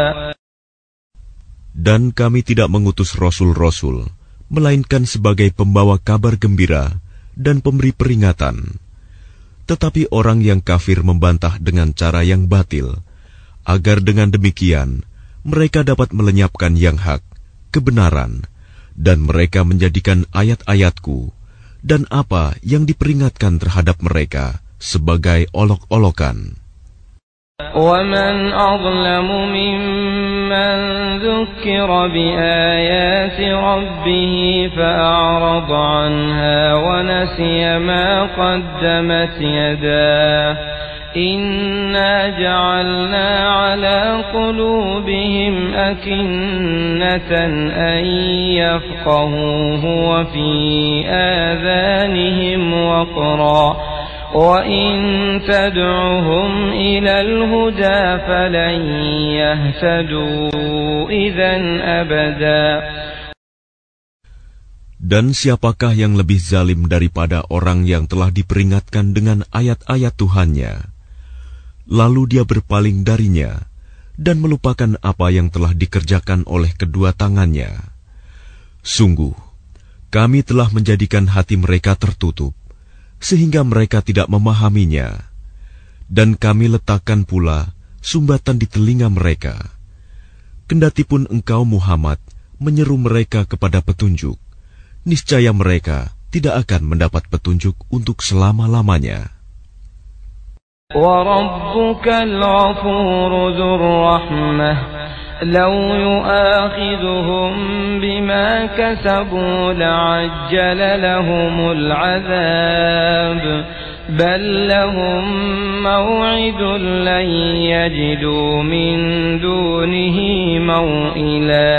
Dan kami tidak mengutus rasul-rasul, melainkan sebagai pembawa kabar gembira dan pemberi peringatan. Tetapi orang yang kafir membantah dengan cara yang batil, agar dengan demikian mereka dapat melenyapkan yang hak, kebenaran, dan mereka menjadikan ayat-ayatku dan apa yang diperingatkan terhadap mereka sebagai olok-olokan. وَمَنْ أَظْلَمُ مِمَّنْ ذُكِّرَ بِآيَاتِ رَبِّهِ فَأَعْرَضَ عَنْهَا وَنَسِيَ مَا قَدَّمَتْ يَدَاهُ إِنَّا جَعَلْنَا عَلَى قُلُوبِهِمْ أَكِنَّةً أَنْ يَفْقَهُوهُ وَفِي آذَانِهِمْ وَقْرًا وَإِن تَدْعُهُمْ إِلَى الْهُدَى فَلَنْ يَهْتَدُوا إِذًا أَبَدًا. Dan siapakah yang lebih zalim daripada orang yang telah diperingatkan dengan ayat-ayat Tuhannya, lalu dia berpaling darinya dan melupakan apa yang telah dikerjakan oleh kedua tangannya? Sungguh, kami telah menjadikan hati mereka tertutup, sehingga mereka tidak memahaminya, dan kami letakkan pula sumbatan di telinga mereka. Kendatipun engkau Muhammad menyeru mereka kepada petunjuk, niscaya mereka tidak akan mendapat petunjuk untuk selama-lamanya. وَرَبُّكَ الْغَفُورُ ذُو الرَّحْمَةِ لَوْ يُؤَاخِذُهُم بِمَا كَسَبُوا لَعَجَّلَ لَهُمُ الْعَذَابَ بَل لَّهُم مَّوْعِدٌ لَّن يَجِدُوا مِن دُونِهِ مَوْئِلًا.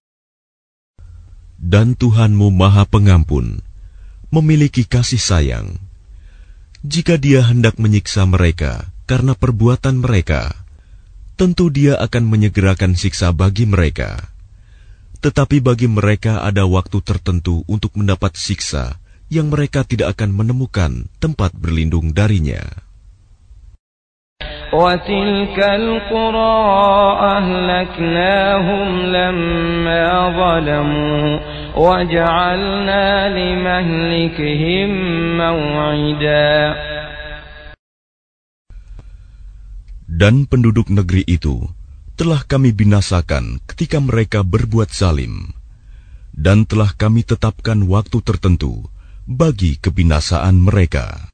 Dan Tuhanmu Maha Pengampun, memiliki kasih sayang. Jika Dia hendak menyiksa mereka karena perbuatan mereka, tentu Dia akan menyegerakan siksa bagi mereka. Tetapi bagi mereka ada waktu tertentu untuk mendapat siksa yang mereka tidak akan menemukan tempat berlindung darinya. وَتِلْكَ الْقُرَىٰ أَهْلَكْنَاهُمْ لَمَّا ظَلَمُوا وَجَعَلْنَا لِمَهْلِكِهِم مَّوْعِدًا. Dan penduduk negeri itu telah kami binasakan ketika mereka berbuat zalim, dan telah kami tetapkan waktu tertentu bagi kebinasaan mereka.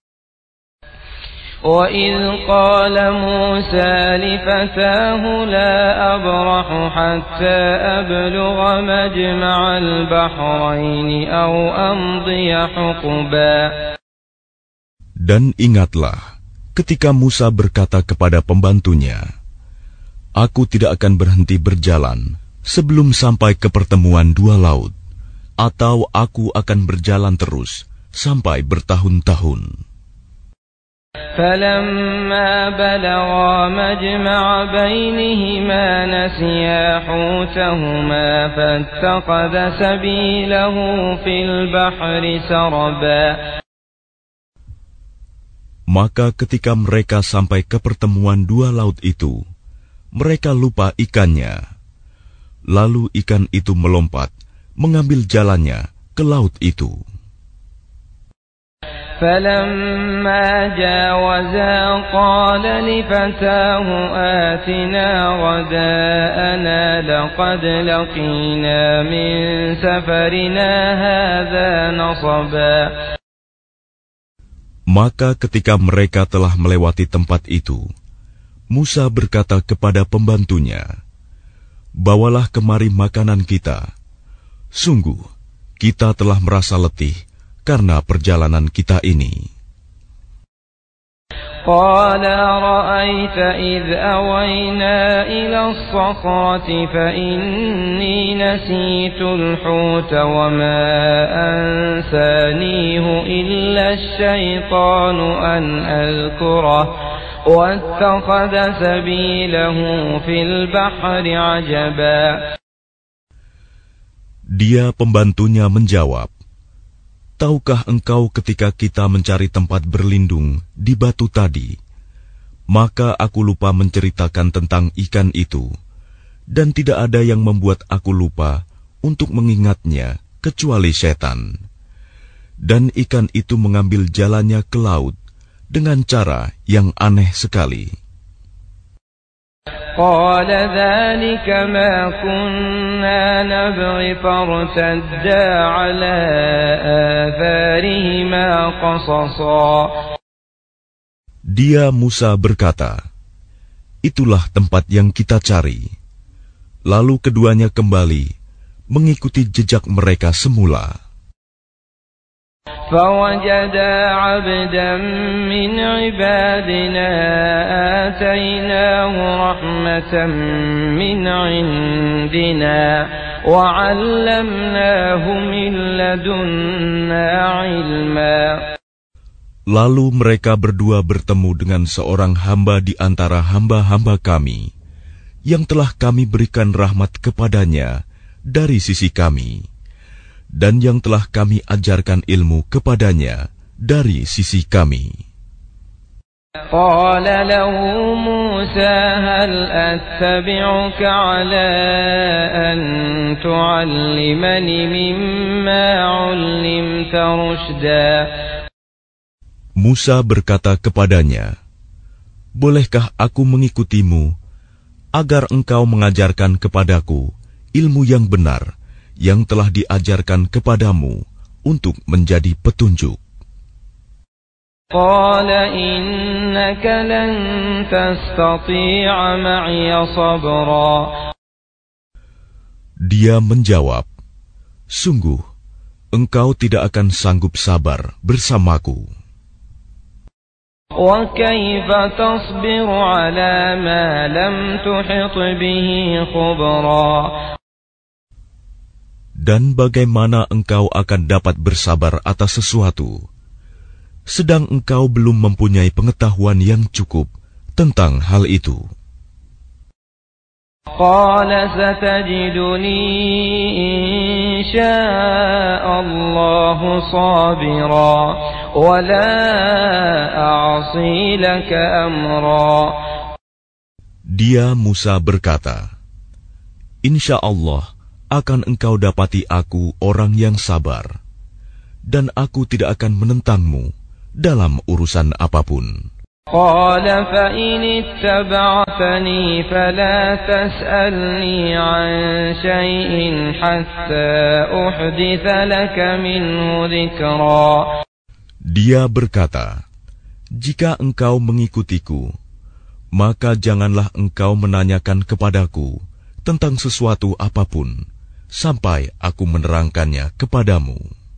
وَإِذْ قَالَ مُوسَى لِفَتَاهُ لَا أَبْرَحُ حَتَّى أَبْلُغَ مَجْمَعَ الْبَحْرَيْنِ أَوْ أَمْضِيَ حُقُبًا. Dan ingatlah ketika Musa berkata kepada pembantunya, "Aku tidak akan berhenti berjalan sebelum sampai ke pertemuan dua laut, atau aku akan berjalan terus sampai bertahun-tahun." فَلَمَّا بَلَغَا مَجْمَعَ بَيْنِهِمَا نَسِيَا حُوتَهُمَا فَاتَّخَذَ سَبِيلَهُ فِي الْبَحْرِ سَرَبًا. Maka ketika mereka sampai ke pertemuan dua laut itu, mereka lupa ikannya. Lalu ikan itu melompat, mengambil jalannya ke laut itu. فَلَمَّا جَاوَزَا قَالَ لِفَتَاهُ آتِنَا غَدَاءَنَا لَقَدْ لَقِينَا مِنْ سَفَرِنَا هَذَا نَصَبًا. Maka ketika mereka telah melewati tempat itu, Musa berkata kepada pembantunya, "Bawalah kemari makanan kita. Sungguh, kita telah merasa letih karena perjalanan kita ini." قَالَ أَرَأَيْتَ إِذْ أَوَيْنَا إِلَى الصَّخْرَةِ فَإِنِّي نَسِيتُ الْحُوتَ وَمَا أَنسَانِيهُ إِلَّا الشَّيْطَانُ أَنْ أَذْكُرَهُ واتخذ سبيله في البحر عجبا. Dia pembantunya menjawab, tahukah engkau ketika kita mencari tempat berlindung di batu tadi, maka aku lupa menceritakan tentang ikan itu, dan tidak ada yang membuat aku lupa untuk mengingatnya kecuali setan. Dan ikan itu mengambil jalannya ke laut dengan cara yang aneh sekali. قال ذلك ما كنا نبغي فارتدا على آثارهما قصصا. Dia Musa berkata, itulah tempat yang kita cari. Lalu keduanya kembali mengikuti jejak mereka semula. فوجدا عبدا من عبادنا آتيناه رحمة من عندنا وعلمناه من لدنا علما. Lalu mereka berdua bertemu dengan seorang hamba di antara hamba-hamba kami, yang telah kami berikan rahmat kepadanya dari sisi kami, dan yang telah kami ajarkan ilmu kepadanya dari sisi kami. قال له موسى هل أتبعك على أن تعلمني مما علمت رشدا. Musa berkata kepadanya, bolehkah aku mengikutimu agar engkau mengajarkan kepadaku ilmu yang benar yang telah diajarkan kepadamu untuk menjadi petunjuk? Qala innaka lan tastati'a ma'iya sabra. Dia menjawab, sungguh, engkau tidak akan sanggup sabar bersamaku. Wa kaifa tasbiru ala ma lam tuhit bihi khubra. Dan bagaimana engkau akan dapat bersabar atas sesuatu, sedang engkau belum mempunyai pengetahuan yang cukup tentang hal itu. Qala satajiduni insya'allahu sabira wa la a'si laka amra. Dia Musa berkata, insya Allah akan engkau dapati aku orang yang sabar, dan aku tidak akan menentangmu dalam urusan apapun. Qala fa in ittaba'tani fala tas'alni 'an shay'in hatta uhditha laka minhu dhikra. Dia berkata, jika engkau mengikutiku, maka janganlah engkau menanyakan kepadaku tentang sesuatu apapun sampai aku menerangkannya kepadamu.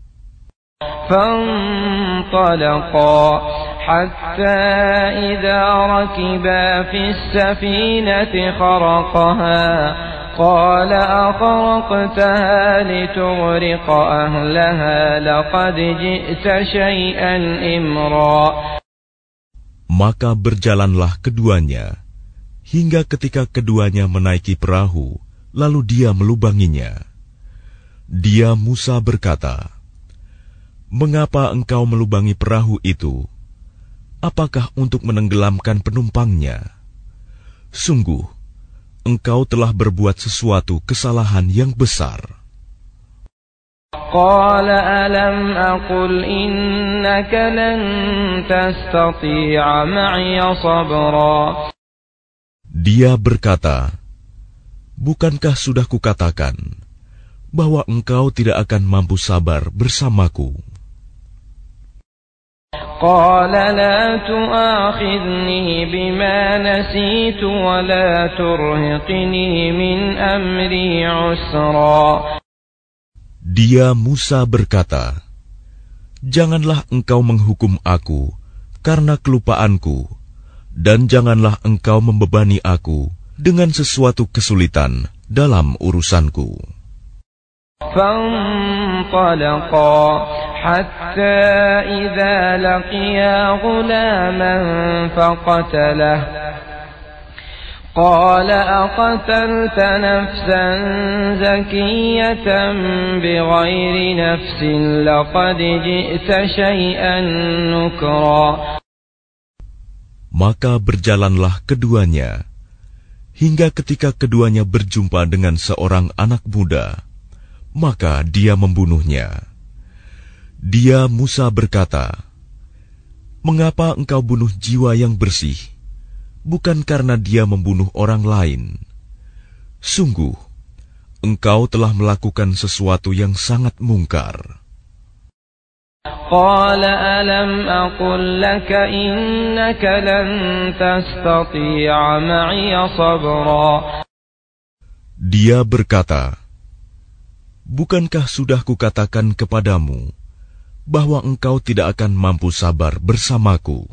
فانطلقا حتى إذا ركبا في السفينة خرقها قال أخرقتها لتغرق أهلها لقد جئت شيئا إمرا. Maka berjalanlah keduanya hingga ketika keduanya menaiki perahu, lalu dia melubanginya. Dia Musa berkata, mengapa engkau melubangi perahu itu? Apakah untuk menenggelamkan penumpangnya? Sungguh, engkau telah berbuat sesuatu kesalahan yang besar. Qala alam aqul innaka lan tastati'a ma'iya sabra. Dia berkata, bukankah sudah kukatakan bahwa engkau tidak akan mampu sabar bersamaku? Qala la tu'akhidni bima nasitu wa la turhiqni min amri usra. Dia Musa berkata, janganlah engkau menghukum aku karena kelupaanku, dan janganlah engkau membebani aku dengan sesuatu kesulitan dalam urusanku. فانطلقا حتى إذا لقيا غلاما فقتله قال أقتلت نفسا زكية بغير نفس لقد جئت شيئا نكرا. Maka berjalanlah keduanya hingga ketika keduanya berjumpa dengan seorang anak muda, maka dia membunuhnya. Dia Musa berkata, "Mengapa engkau bunuh jiwa yang bersih? Bukan karena dia membunuh orang lain. Sungguh, engkau telah melakukan sesuatu yang sangat mungkar." قال ألم أقل لك إنك لن تستطيع معي صبرا. Dia berkata, "Bukankah sudah kukatakan kepadamu bahwa engkau tidak akan mampu sabar bersamaku?"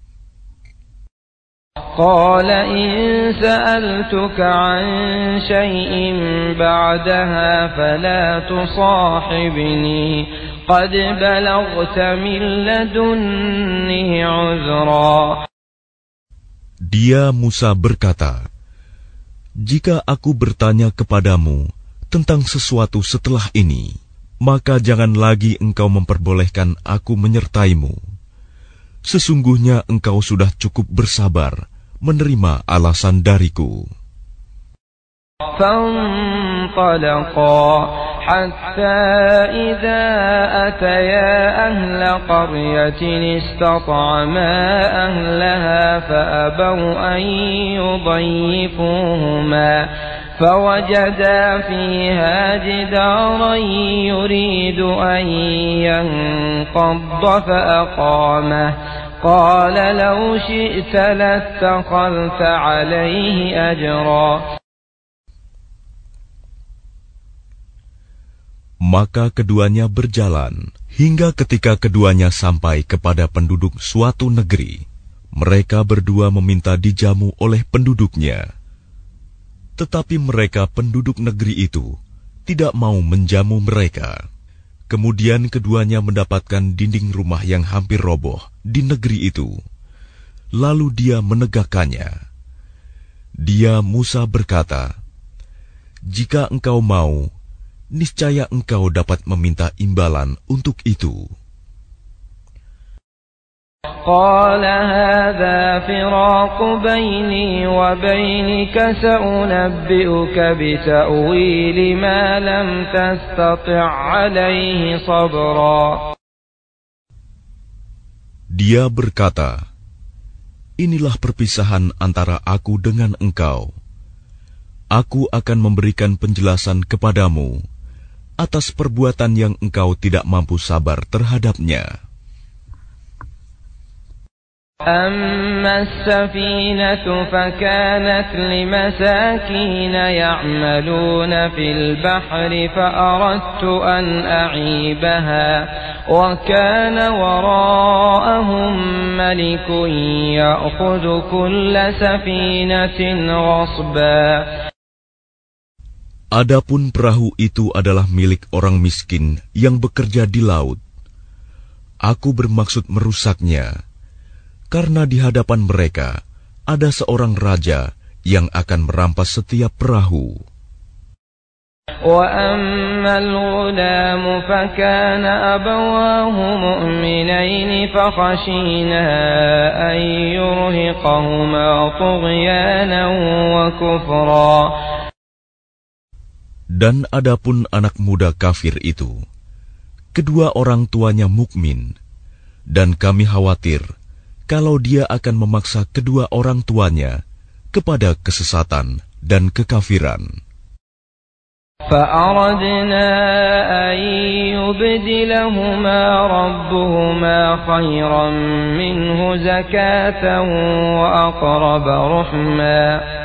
قال إن سألتك عن شيء بعدها فلا تصاحبني قد بلغت من لدني عذرا. Dia Musa berkata, "Jika aku bertanya kepadamu tentang sesuatu setelah ini, maka jangan lagi engkau memperbolehkan aku menyertaimu. Sesungguhnya engkau sudah cukup bersabar menerima alasan dariku." فانطلقا حتى إذا أتيا أهل قرية استطعما أهلها فأبوا أن يضيفوهما فوجدا فيها جدارا يريد أن ينقض فأقامه قال لو شئت لاتخذت عليه أجرا. Maka keduanya berjalan hingga ketika keduanya sampai kepada penduduk suatu negeri. Mereka berdua meminta dijamu oleh penduduknya. Tetapi mereka penduduk negeri itu tidak mau menjamu mereka. Kemudian keduanya mendapatkan dinding rumah yang hampir roboh di negeri itu. Lalu dia menegakkannya. Dia Musa berkata, "Jika engkau mau, niscaya engkau dapat meminta imbalan untuk itu." قال هذا فراق بيني وبينك سأنبئك بتأويل ما لم تستطع عليه صبرا. Dia berkata, "Inilah perpisahan antara aku dengan engkau. Aku akan memberikan penjelasan kepadamu atas perbuatan yang engkau tidak mampu sabar terhadapnya." أما السفينة فكانت لمساكين يعملون في البحر فأردت أن أعيبها وكان وراءهم ملك يأخذ كل سفينة غصبا. Adapun perahu itu adalah milik orang miskin yang bekerja di laut. Aku bermaksud merusaknya, karena di hadapan mereka ada seorang raja yang akan merampas setiap perahu. وَأَمَّا الْغُلَامُ فَكَانَ أَبَوَاهُ مُؤْمِنَيْنِ فَخَشِينَا أَن يُرْهِقَهُمَا طُغْيَانًا وَكُفْرًا. Dan adapun anak muda kafir itu, kedua orang tuanya mukmin, dan kami khawatir kalau dia akan memaksa kedua orang tuanya kepada kesesatan dan kekafiran. فَأَرَدْنَا أَن يُبْدِلَهُمَا رَبُّهُمَا خَيْرًا مِّنْهُ زَكَاةً وَأَقْرَبَ رُحْمًا.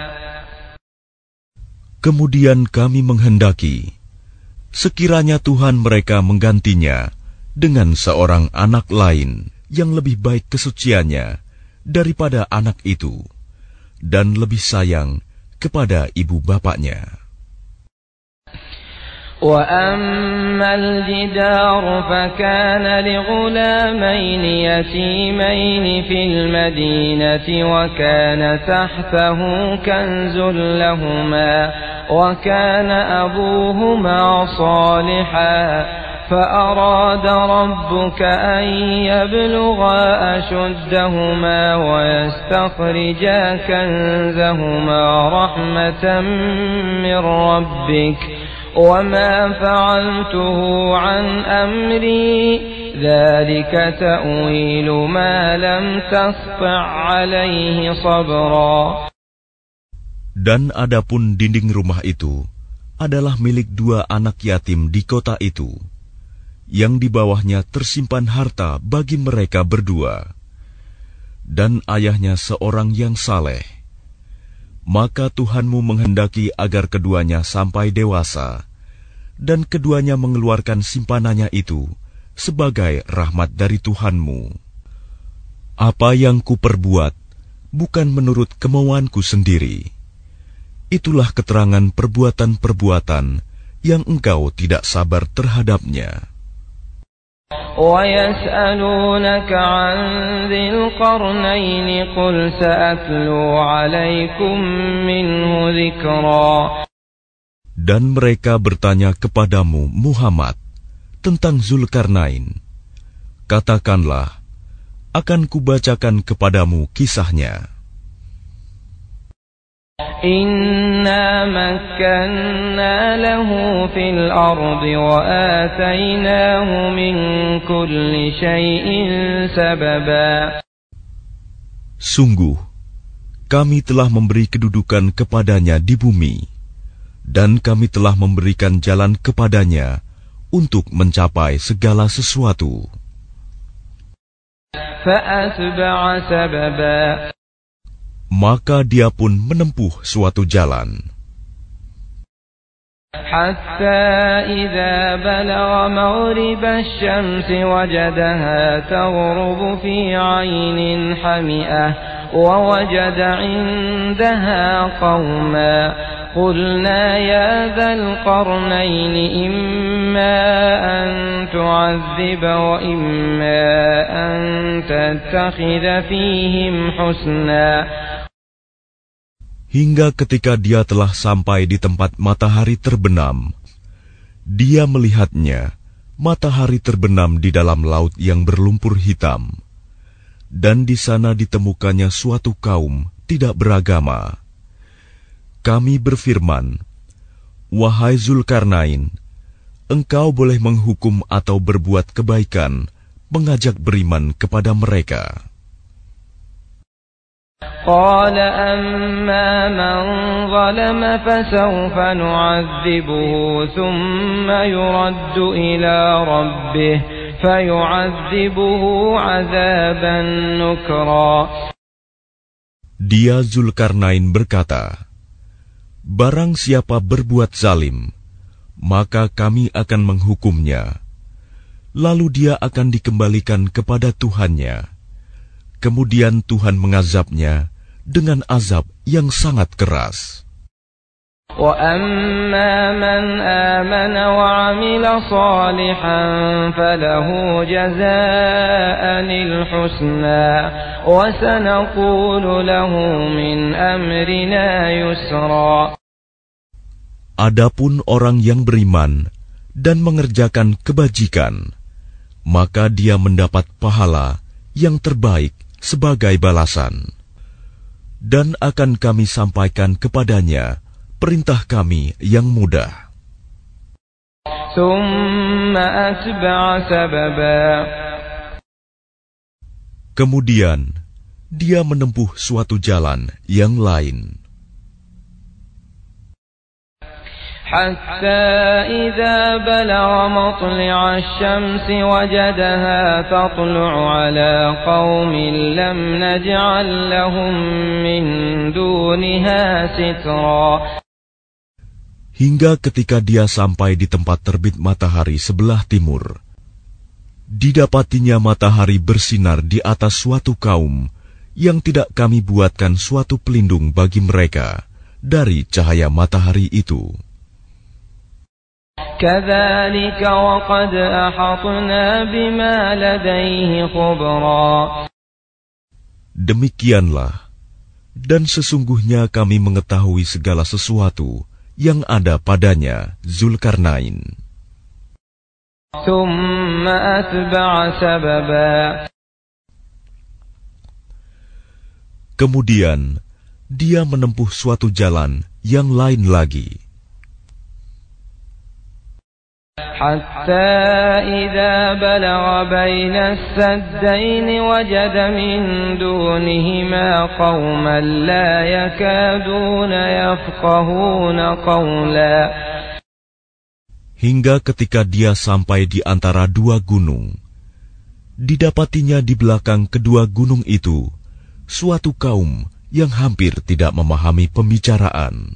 Kemudian kami menghendaki, sekiranya Tuhan mereka menggantinya dengan seorang anak lain yang lebih baik kesuciannya daripada anak itu, dan lebih sayang kepada ibu bapaknya. وأما الجدار فكان لغلامين يتيمين في المدينة وكان تحته كنز لهما وكان أبوهما صالحا فأراد ربك أن يبلغا أشدهما ويستخرجا كنزهما رحمة من ربك وما فعلته عن أمري ذلك تأويل ما لم تسطع عليه صبرا. Dan adapun dinding rumah itu adalah milik dua anak yatim di kota itu, yang di bawahnya tersimpan harta bagi mereka berdua, dan ayahnya seorang yang saleh. Maka Tuhanmu menghendaki agar keduanya sampai dewasa, dan keduanya mengeluarkan simpanannya itu sebagai rahmat dari Tuhanmu. Apa yang kuperbuat bukan menurut kemauanku sendiri. Itulah keterangan perbuatan-perbuatan yang engkau tidak sabar terhadapnya. وَيَسْأَلُونَكَ عَنْ ذِي الْقَرْنَيْنِ قُلْ سَأَتْلُو عَلَيْكُمْ مِنْهُ ذِكْرًا. Dan mereka bertanya kepadamu, Muhammad, tentang Zulkarnain. Katakanlah, akan kubacakan kepadamu kisahnya. Inna makkanna lahu fil ardi wa atainahu min kulli syai'in sababa. Sungguh, kami telah memberi kedudukan kepadanya di bumi, dan kami telah memberikan jalan kepadanya untuk mencapai segala sesuatu. Fa'atba'a sababa. Maka dia pun menempuh suatu jalan. Hatta idza balagha maghrib asy-syamsi wajadaha taghrubu fi 'aynin hami'ah wa wajada 'indaha qauman qulna ya dzal qarnayn imma an tu'adhiba wa imma an tattakhidha fihim husna. Hingga ketika dia telah sampai di tempat matahari terbenam, dia melihatnya, matahari terbenam di dalam laut yang berlumpur hitam, dan di sana ditemukannya suatu kaum tidak beragama. Kami berfirman, wahai Zulkarnain, engkau boleh menghukum atau berbuat kebaikan, mengajak beriman kepada mereka. قال أما من ظلم فسوف نعذبه ثم يرد إلى ربه فيعذبه عذابا نكرا. Dia Zulkarnain berkata, barang siapa berbuat zalim, maka kami akan menghukumnya. Lalu dia akan dikembalikan kepada Tuhannya. Kemudian Tuhan mengazabnya dengan azab yang sangat keras. وَأَمَّا مَنْ آمَنَ وَعَمِلَ صَالِحًا فَلَهُ جَزَاءً الْحُسْنَى وَسَنَقُولُ لَهُ مِنْ أَمْرِنَا يُسْرًا. Adapun orang yang beriman dan mengerjakan kebajikan, maka dia mendapat pahala yang terbaik sebagai balasan, dan akan kami sampaikan kepadanya perintah kami yang mudah. Kemudian dia menempuh suatu jalan yang lain. حتى إذا بلغ مطلع الشمس وجدها تطلع على قوم لم نجعل لهم من دونها سترا. Hingga ketika dia sampai di tempat terbit matahari sebelah timur, didapatinya matahari bersinar di atas suatu kaum yang tidak kami buatkan suatu pelindung bagi mereka dari cahaya matahari itu. كذلك وقد أحطنا بما لديه خبرا. Demikianlah, dan sesungguhnya kami mengetahui segala sesuatu yang ada padanya Zulkarnain. ثم أتبع سببا. Kemudian dia menempuh suatu jalan yang lain lagi. حتى إذا بلغ بين السدين وجد من دونهما قوما لا يكادون يفقهون قولا. Hingga ketika dia sampai di antara dua gunung, didapatinya di belakang kedua gunung itu suatu kaum yang hampir tidak memahami pembicaraan.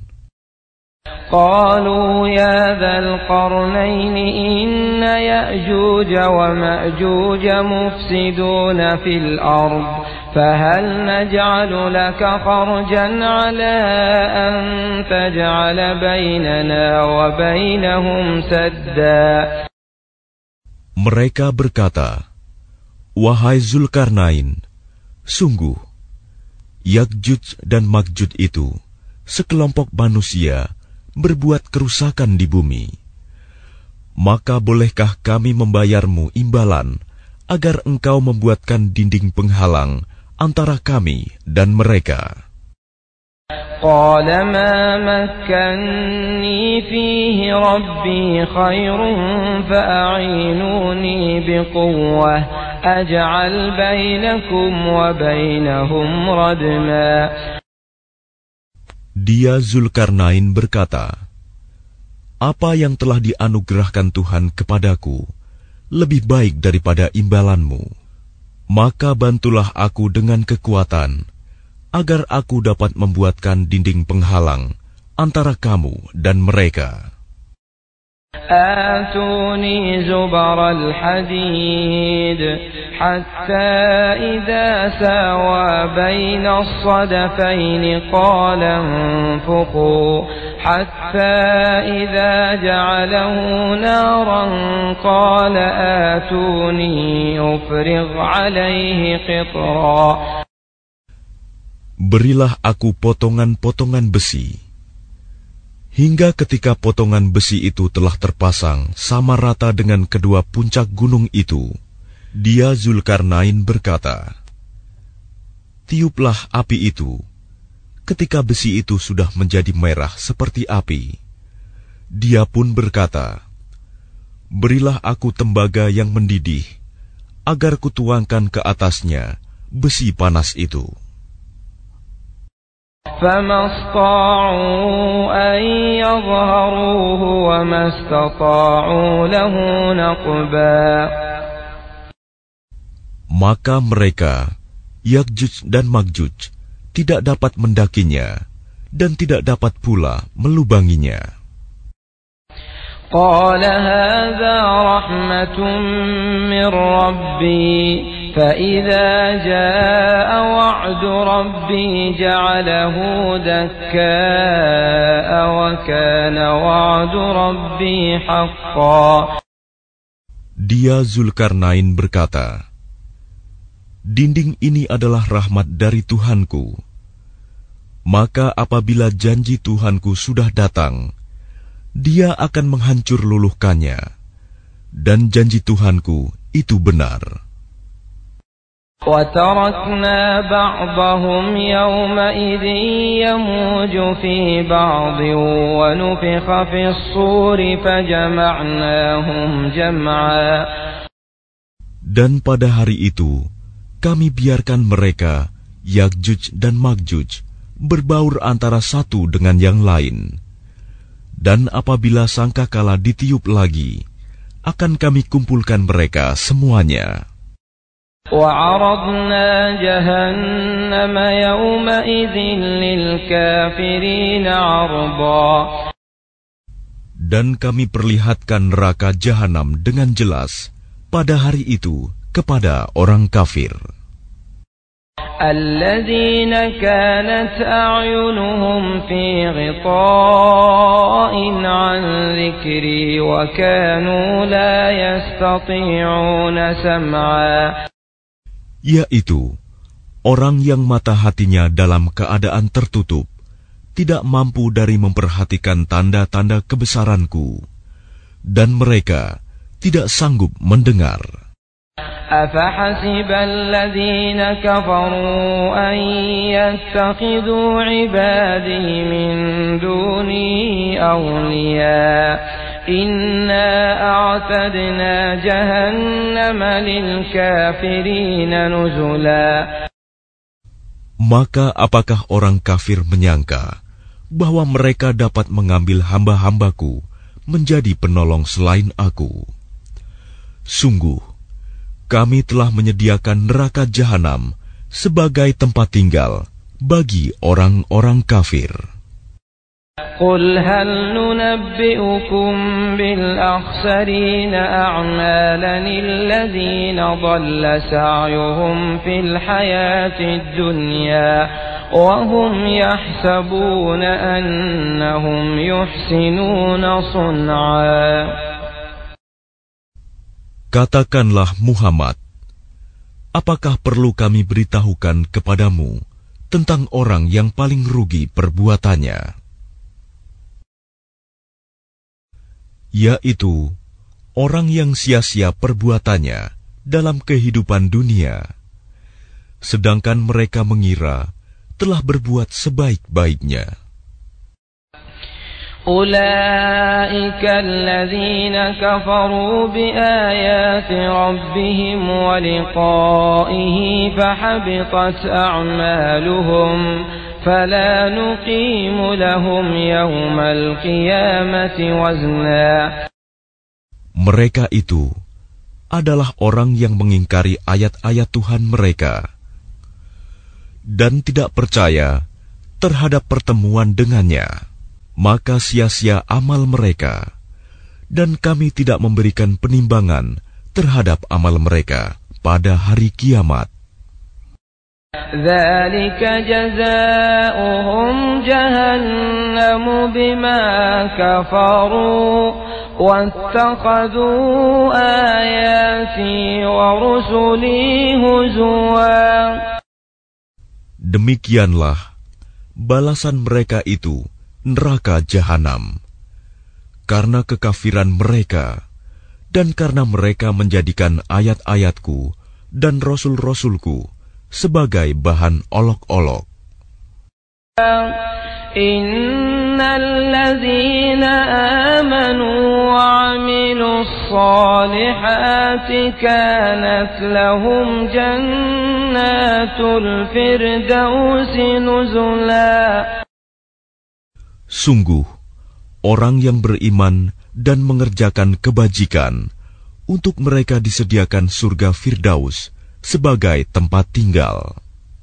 قالوا يا ذا القرنين إن يأجوج ومأجوج مفسدون في الأرض فهل نجعل لك خرجا على أن تجعل بيننا وبينهم سدا. Mereka berkata, wahai Zulkarnain, sungguh Ya'juj dan Ma'juj itu sekelompok manusia berbuat kerusakan di bumi. Maka bolehkah kami membayarmu imbalan agar engkau membuatkan dinding penghalang antara kami dan mereka? قال ما مكني فيه ربي خير فأعينوني بقوة أجعل بينكم وبينهم ردما. Dia Zulkarnain berkata, apa yang telah dianugerahkan Tuhan kepadaku lebih baik daripada imbalanmu. Maka bantulah aku dengan kekuatan, agar aku dapat membuatkan dinding penghalang antara kamu dan mereka. آتوني زبر الحديد حتى إذا ساوى بين الصدفين قال انفخوا حتى إذا جعله نارا قال آتوني أفرغ عليه قطرا. Berilah aku potongan-potongan besi, hingga ketika potongan besi itu telah terpasang sama rata dengan kedua puncak gunung itu, dia Zulkarnain berkata, tiuplah api itu. Ketika besi itu sudah menjadi merah seperti api, dia pun berkata, berilah aku tembaga yang mendidih, agar kutuangkan ke atasnya besi panas itu. فما استطاعوا أن يظهروه وما استطاعوا له نقبا. Maka mereka, Ya'juj dan Ma'juj, tidak dapat mendakinya dan tidak dapat pula melubanginya. قال هذا رحمة من ربي فإذا جاء وعد ربي جعله دكاء وكان وعد ربي حقا. Dia Zulkarnain berkata, dinding ini adalah rahmat dari Tuhanku. Maka apabila janji Tuhanku sudah datang, dia akan menghancur luluhkannya, dan janji Tuhanku itu benar. وَتَرَكْنَا بَعْضَهُمْ يَوْمَئِذٍ يَمُوجُ فِي بَعْضٍ وَنُفِخَ فِي الصُّورِ فَجَمَعْنَاهُمْ جَمْعًا. Dan pada hari itu, kami biarkan mereka, Ya'juj dan Ma'juj, berbaur antara satu dengan yang lain. Dan apabila sangkakala ditiup lagi, akan kami kumpulkan mereka semuanya. وَعَرَضْنَا جَهَنَّمَ يَوْمَئِذٍ لِلْكَافِرِينَ عَرْضًا. Dan kami perlihatkan neraka Jahanam dengan jelas pada hari itu kepada orang kafir. الذين كانت أعينهم في غطاء عن ذكري وكانوا لا يستطيعون سمعا. Yaitu orang yang mata hatinya dalam keadaan tertutup, tidak mampu dari memperhatikan tanda-tanda kebesaranku, dan mereka tidak sanggup mendengar. أفحسب الذين كفروا أن يتخذوا عبادي من دوني أولياء إنا أعتدنا جهنم للكافرين نزلا. Maka apakah orang kafir menyangka bahwa mereka dapat mengambil hamba-hambaku menjadi penolong selain aku? Sungguh, kami telah menyediakan neraka jahanam sebagai tempat tinggal bagi orang-orang kafir. قل هل ننبئكم بالأخسرين أعمالا الذين ضل سعيهم في الحياة الدنيا وهم يحسبون أنهم يحسنون صنعا. Katakanlah Muhammad, apakah perlu kami beritahukan kepadamu tentang orang yang paling rugi perbuatannya? Yaitu orang yang sia-sia perbuatannya dalam kehidupan dunia, sedangkan mereka mengira telah berbuat sebaik-baiknya. أولئك الذين كفروا بآيات ربهم ولقائه فحبطت أعمالهم فلا نقيم لهم يوم القيامة وزنا. Mereka itu adalah orang yang mengingkari ayat-ayat Tuhan mereka dan tidak percaya terhadap pertemuan dengannya. Maka sia-sia amal mereka, dan kami tidak memberikan penimbangan terhadap amal mereka pada hari kiamat. ذلك جزاؤهم جهنم بما كفروا واتخذوا آياتي ورسلي هزوا. Demikianlah balasan mereka itu, neraka jahanam, karena kekafiran mereka dan karena mereka menjadikan ayat-ayatku dan rasul-rasulku sebagai bahan olok-olok. Innal ladzina amanu wa 'amilus shalihati kanat lahum jannatul firdausi nuzula. Sungguh, orang yang beriman dan mengerjakan kebajikan, untuk mereka disediakan surga Firdaus sebagai tempat tinggal.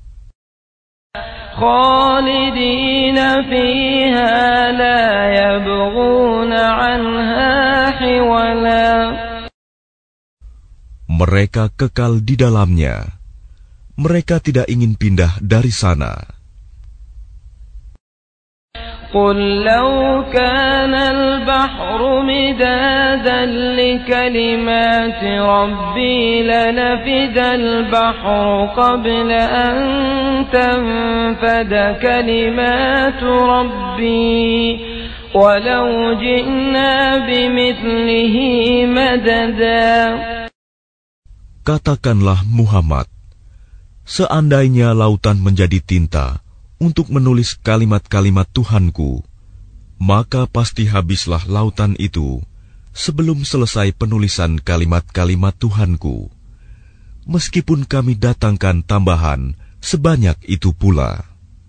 Khalidina fiha la yabghuna 'anha hiwala. Mereka kekal di dalamnya. Mereka tidak ingin pindah dari sana. قل لو كان البحر مدادا لكلمات ربي لنفد البحر قبل أن تنفد كلمات ربي ولو جئنا بمثله مددا. Katakanlah Muhammad, seandainya lautan menjadi tinta untuk menulis kalimat-kalimat Tuhanku, maka pasti habislah lautan itu sebelum selesai penulisan kalimat-kalimat Tuhanku, meskipun kami datangkan tambahan sebanyak itu pula.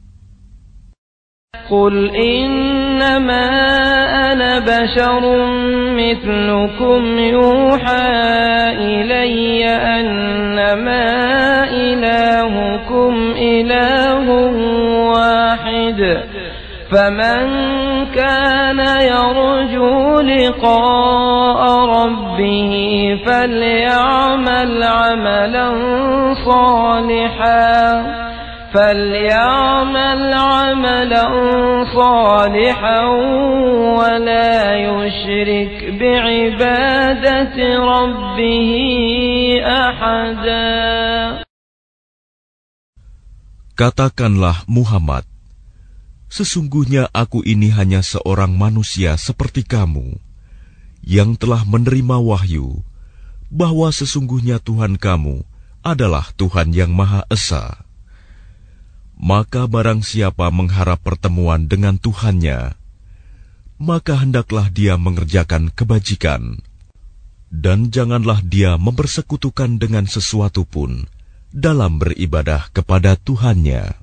Qul innama ana basharun mithlukum yuha ilayya annama ilahukum ilahun wahid faman kana yarju liqa'a ربه فليعمل عملا صالحا فليعمل عملا صالحا ولا يشرك بعبادة ربه أحدا. Katakanlah Muhammad, sesungguhnya aku ini hanya seorang manusia seperti kamu, yang telah menerima wahyu, bahwa sesungguhnya Tuhan kamu adalah Tuhan yang Maha Esa. Maka barang siapa mengharap pertemuan dengan Tuhannya, maka hendaklah dia mengerjakan kebajikan, dan janganlah dia mempersekutukan dengan sesuatu pun dalam beribadah kepada Tuhannya.